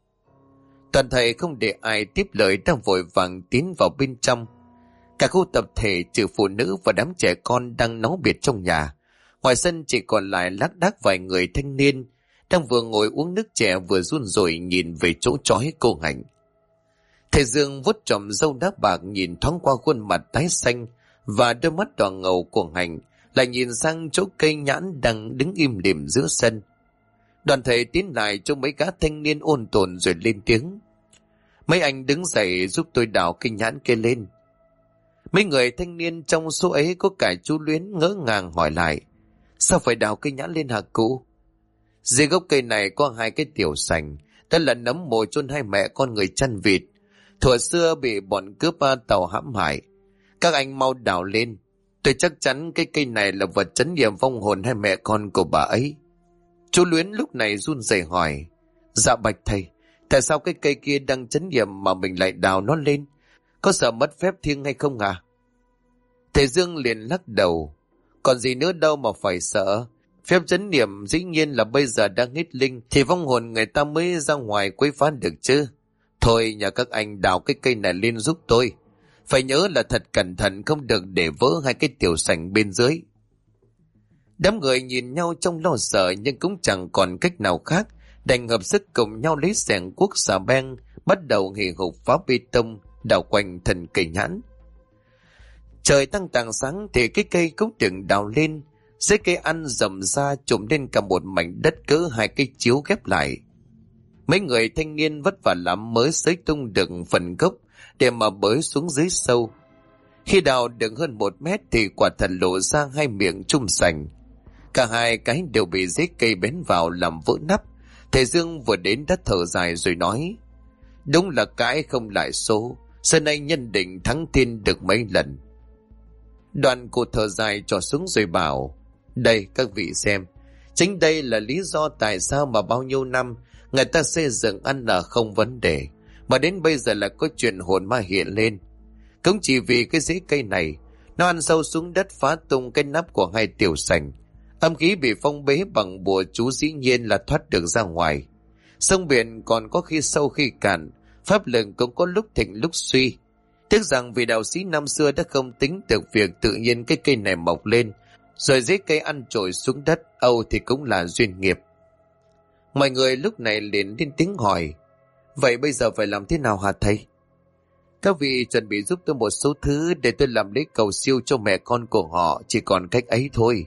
Toàn thầy không để ai tiếp lời, đang vội vàng tiến vào bên trong. Cả khu tập thể trừ phụ nữ và đám trẻ con đang náo biệt trong nhà. Ngoài sân chỉ còn lại lác đác vài người thanh niên đang vừa ngồi uống nước chè vừa run rẩy nhìn về chỗ trói cô Hạnh. Thầy Dương vuốt tròm râu đá bạc nhìn thoáng qua khuôn mặt tái xanh và đôi mắt đỏ ngầu của Hạnh, lại nhìn sang chỗ cây nhãn đang đứng im lìm giữa sân. Đoàn thầy tiến lại cho mấy gã thanh niên ôn tồn rồi lên tiếng: mấy anh đứng dậy giúp tôi đào cây nhãn kia lên. Mấy người thanh niên trong số ấy có cả chú Luyến ngỡ ngàng hỏi lại: sao phải đào cây nhãn lên hả cụ? Dưới gốc cây này có 2 cái tiểu sành, đó là nấm mồ chôn 2 mẹ con người chăn vịt. Thuở xưa bị bọn cướp tàu hãm hại. Các anh mau đào lên. Tôi chắc chắn cái cây này là vật trấn niệm vong hồn 2 mẹ con của bà ấy. Chú Luyến lúc này run rẩy hỏi: dạ bạch thầy, tại sao cái cây kia đang trấn niệm mà mình lại đào nó lên? Có sợ mất phép thiêng hay không à? Thầy Dương liền lắc đầu: còn gì nữa đâu mà phải sợ. Phép trấn niệm dĩ nhiên là bây giờ đang hít linh thì vong hồn người ta mới ra ngoài quấy phá được chứ. Thôi nhờ các anh đào cái cây này lên giúp tôi. Phải nhớ là thật cẩn thận, không được để vỡ 2 cái tiểu sành bên dưới. Đám người nhìn nhau trong lo sợ nhưng cũng chẳng còn cách nào khác, đành hợp sức cùng nhau lấy xẻng cuốc xà beng bắt đầu hì hục phá bê tông đào quanh thân cây nhãn. Trời tăng tàng sáng thì cái cây cũng từng đào lên. Dưới cây ăn rầm ra trùm lên cả một mảnh đất cỡ 2 cái chiếu ghép lại. Mấy người thanh niên vất vả lắm mới xới tung được phần gốc để mà bới xuống dưới sâu. Khi đào được hơn 1 mét thì quả thật lộ ra 2 miệng chum sành. Cả 2 cái đều bị rễ cây bén vào làm vỡ nắp. Thầy Dương vừa đến đã thở dài rồi nói: đúng là cãi không lại số, xưa nay nhân định thắng thiên được mấy lần. Đoàn cô thở dài trò xuống rồi bảo: đây các vị xem, chính đây là lý do tại sao mà bao nhiêu năm người ta xây dựng ăn là không vấn đề, mà đến bây giờ là có chuyện hồn ma hiện lên. Cũng chỉ vì cái rễ cây này, nó ăn sâu xuống đất phá tung cái nắp của 2 tiểu sành. Âm khí bị phong bế bằng bùa chú dĩ nhiên là thoát được ra ngoài. Sông biển còn có khi sâu khi cạn, pháp lực cũng có lúc thịnh lúc suy. Tiếc rằng vì đạo sĩ năm xưa đã không tính được việc tự nhiên cái cây này mọc lên, rồi rễ cây ăn trội xuống đất, âu thì cũng là duyên nghiệp. Mọi người lúc này liền lên tiếng hỏi: vậy bây giờ phải làm thế nào hả thầy? Các vị chuẩn bị giúp tôi một số thứ để tôi làm lễ cầu siêu cho mẹ con của họ, chỉ còn cách ấy thôi.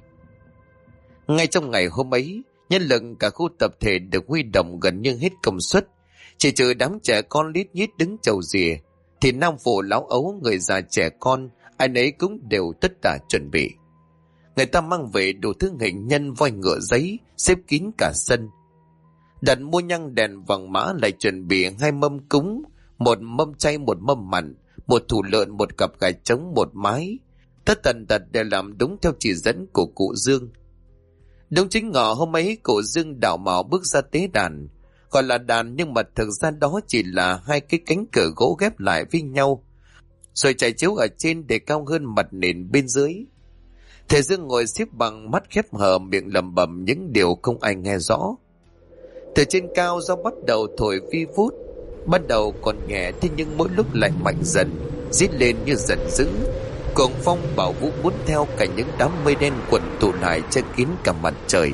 Ngay trong ngày hôm ấy, nhân lực cả khu tập thể được huy động gần như hết công suất. Chỉ trừ đám trẻ con lít nhít đứng chầu rìa thì nam phụ lão ấu, người già trẻ con, ai nấy cũng đều tất tả chuẩn bị. Người ta mang về đủ thứ hình nhân voi ngựa giấy, xếp kín cả sân. Đặt mua nhang đèn vàng mã, lại chuẩn bị 2 mâm cúng, 1 mâm chay, 1 mâm mặn, 1 thủ lợn, 1 cặp gà trống, 1 mái. Tất tần tật đều làm đúng theo chỉ dẫn của cụ Dương. Đúng chính ngọ hôm ấy, cụ Dương đạo mạo bước ra tế đàn. Gọi là đàn nhưng mà thực ra đó chỉ là 2 cái cánh cửa gỗ ghép lại với nhau, rồi trải chiếu ở trên để cao hơn mặt nền bên dưới. Thầy Dương ngồi xếp bằng, mắt khép hờ, miệng lẩm bẩm những điều không ai nghe rõ. Từ trên cao gió bắt đầu thổi vi vút, bắt đầu còn nhẹ, thế nhưng mỗi lúc lại mạnh dần, rít lên như giận dữ. Cuồng phong bão vũ cuốn theo cả những đám mây đen quần tụ lại che kín cả mặt trời.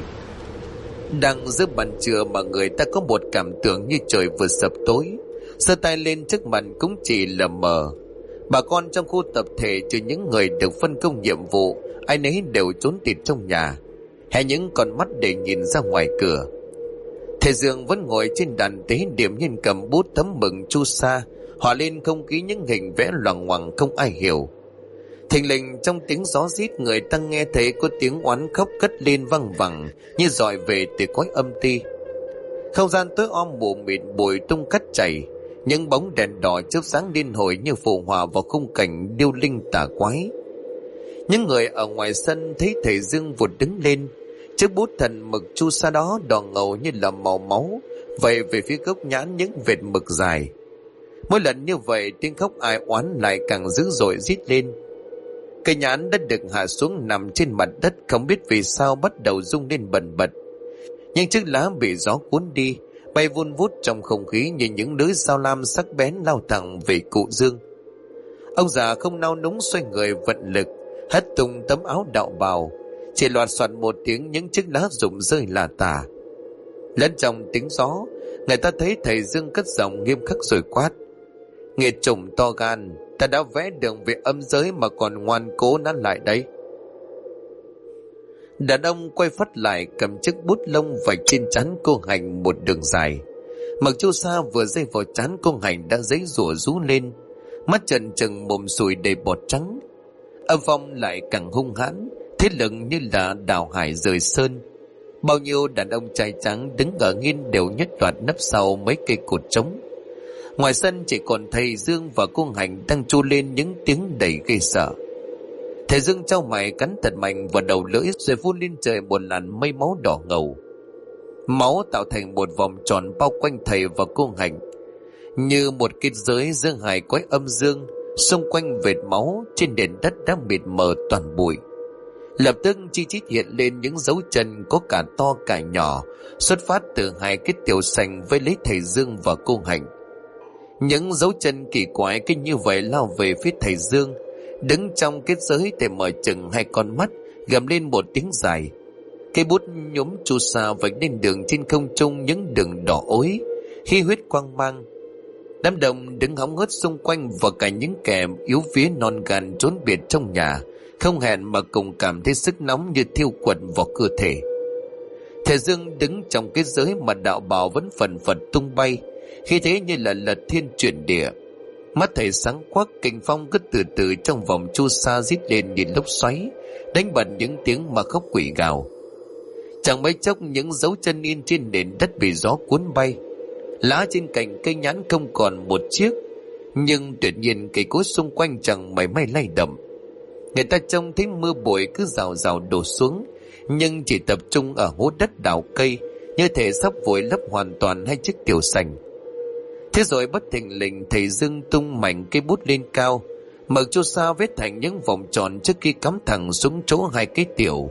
Đang giữa ban trưa mà người ta có một cảm tưởng như trời vừa sập tối. Giơ tay lên trước mặt cũng chỉ lờ mờ. Bà con trong khu tập thể, trừ những người được phân công nhiệm vụ, ai nấy đều trốn tịt trong nhà, hé những con mắt để nhìn ra ngoài cửa. Thầy Dương vẫn ngồi trên đàn tế, điểm nhiên cầm bút thấm mừng chu sa, hòa lên không khí những hình vẽ loằng ngoằng không ai hiểu. Thình lình trong tiếng gió rít, người ta nghe thấy có tiếng oán khóc cất lên văng vẳng như dọi về từ cõi âm ti. Không gian tối om mù mịt, bụi tung cát chảy, những bóng đèn đỏ chớp sáng liên hồi như phù hòa vào khung cảnh điêu linh tà quái. Những người ở ngoài sân thấy thầy Dương vụt đứng lên, chiếc bút thần mực chu sa đó đỏ ngầu như là màu máu, vậy về phía gốc nhãn những vệt mực dài. Mỗi lần như vậy, tiếng khóc ai oán lại càng dữ dội rít lên. Cây nhãn đã được hạ xuống nằm trên mặt đất, không biết vì sao bắt đầu rung lên bần bật. Những chiếc lá bị gió cuốn đi, bay vun vút trong không khí như những lưỡi dao lam sắc bén lao thẳng về cụ Dương. Ông già không nao núng xoay người vận lực, hất tung tấm áo đạo bào, chỉ loạt soạt một tiếng những chiếc lá rụng rơi lả tả. Lẫn trong tiếng gió, người ta thấy thầy Dương cất giọng nghiêm khắc rồi quát: "Nghiệt chủng to gan, ta đã vẽ đường về âm giới mà còn ngoan cố nắn lại đấy." Đàn ông quay phát lại, cầm chiếc bút lông vạch trên trán cô Hành một đường dài. Mặc chu sa vừa rơi vào trán cô Hành đã giãy giụa rú lên, mắt trợn trừng, mồm sùi đầy bọt trắng. Âm phong lại càng hung hãn, thế lực như là đào hải rời sơn. Bao nhiêu đàn ông trai trắng đứng ở nghiêng đều nhất loạt nấp sau mấy cây cột trống. Ngoài sân chỉ còn thầy Dương và cô Hành đang tru lên những tiếng đầy ghê sợ. Thầy Dương chau mày, cắn thật mạnh vào đầu lưỡi, rồi phun lên trời một làn mây máu đỏ ngầu. Máu tạo thành một vòng tròn bao quanh thầy và cô Hành, như một kết giới giữa hai cõi âm dương. Xung quanh vệt máu trên nền đất đã mịt mờ toàn bụi. Lập tức chi chít hiện lên những dấu chân có cả to cả nhỏ, xuất phát từ hai cái tiểu sành với lấy thầy Dương và cô Hành. Những dấu chân kỳ quái kinh như vậy lao về phía thầy Dương, đứng trong kết giới để mở chừng hai con mắt, gầm lên một tiếng dài. Cây bút nhúm chu sa vạch lên đường trên không trung những đường đỏ ối, khi huyết quang mang. Đám đông đứng hóng hớt xung quanh và cả những kẻ yếu vía non gan trốn biệt trong nhà, không hẹn mà cùng cảm thấy sức nóng như thiêu quật vào cơ thể. Thầy Dương đứng trong kết giới mà đạo bào vẫn phần phật tung bay, khi thế như là lật thiên chuyển địa. Mắt thầy sáng quắc, kình phong cứ từ từ trong vòng chu sa rít lên như lốc xoáy, đánh bật những tiếng mà khóc quỷ gào. Chẳng mấy chốc những dấu chân in trên nền đất bị gió cuốn bay. Lá trên cành cây nhãn không còn một chiếc, nhưng tuyệt nhiên cây cối xung quanh chẳng mảy may lay động. Người ta trông thấy mưa bụi cứ rào rào đổ xuống, nhưng chỉ tập trung ở hố đất đào cây, như thể sắp vùi lấp hoàn toàn hai chiếc tiểu sành. Thế rồi bất thình lình thầy Dương tung mạnh cây bút lên cao, mực chu sa vết thành những vòng tròn trước khi cắm thẳng xuống chỗ hai cái tiểu.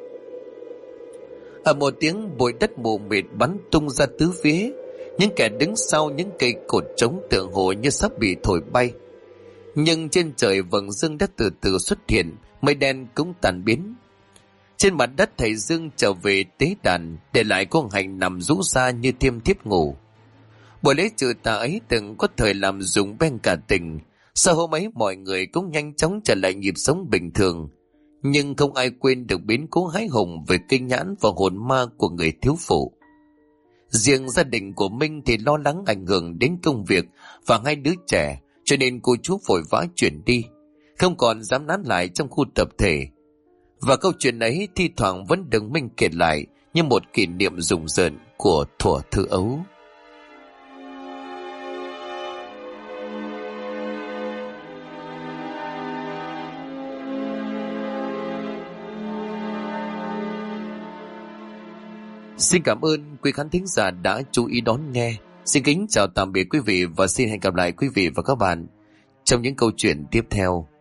Ở một tiếng, bụi đất mù mịt bắn tung ra tứ phía. Những kẻ đứng sau những cây cột trống tượng hồ như sắp bị thổi bay. Nhưng trên trời vầng dương đã từ từ xuất hiện, mây đen cũng tàn biến. Trên mặt đất thầy Dương trở về tế đàn, để lại cô Hành nằm rũ ra như thiêm thiếp ngủ. Buổi lễ trừ tà ấy từng có thời làm rùng beng cả tỉnh. Sau hôm ấy mọi người cũng nhanh chóng trở lại nhịp sống bình thường, nhưng không ai quên được biến cố hãi hùng về kinh nhãn và hồn ma của người thiếu phụ. Riêng gia đình của Minh thì lo lắng ảnh hưởng đến công việc và hai đứa trẻ, cho nên cô chú vội vã chuyển đi, không còn dám nán lại trong khu tập thể. Và câu chuyện ấy thi thoảng vẫn được Minh kể lại như một kỷ niệm rùng rợn của thuở thơ ấu. Xin cảm ơn quý khán thính giả đã chú ý đón nghe. Xin kính chào tạm biệt quý vị và xin hẹn gặp lại quý vị và các bạn trong những câu chuyện tiếp theo.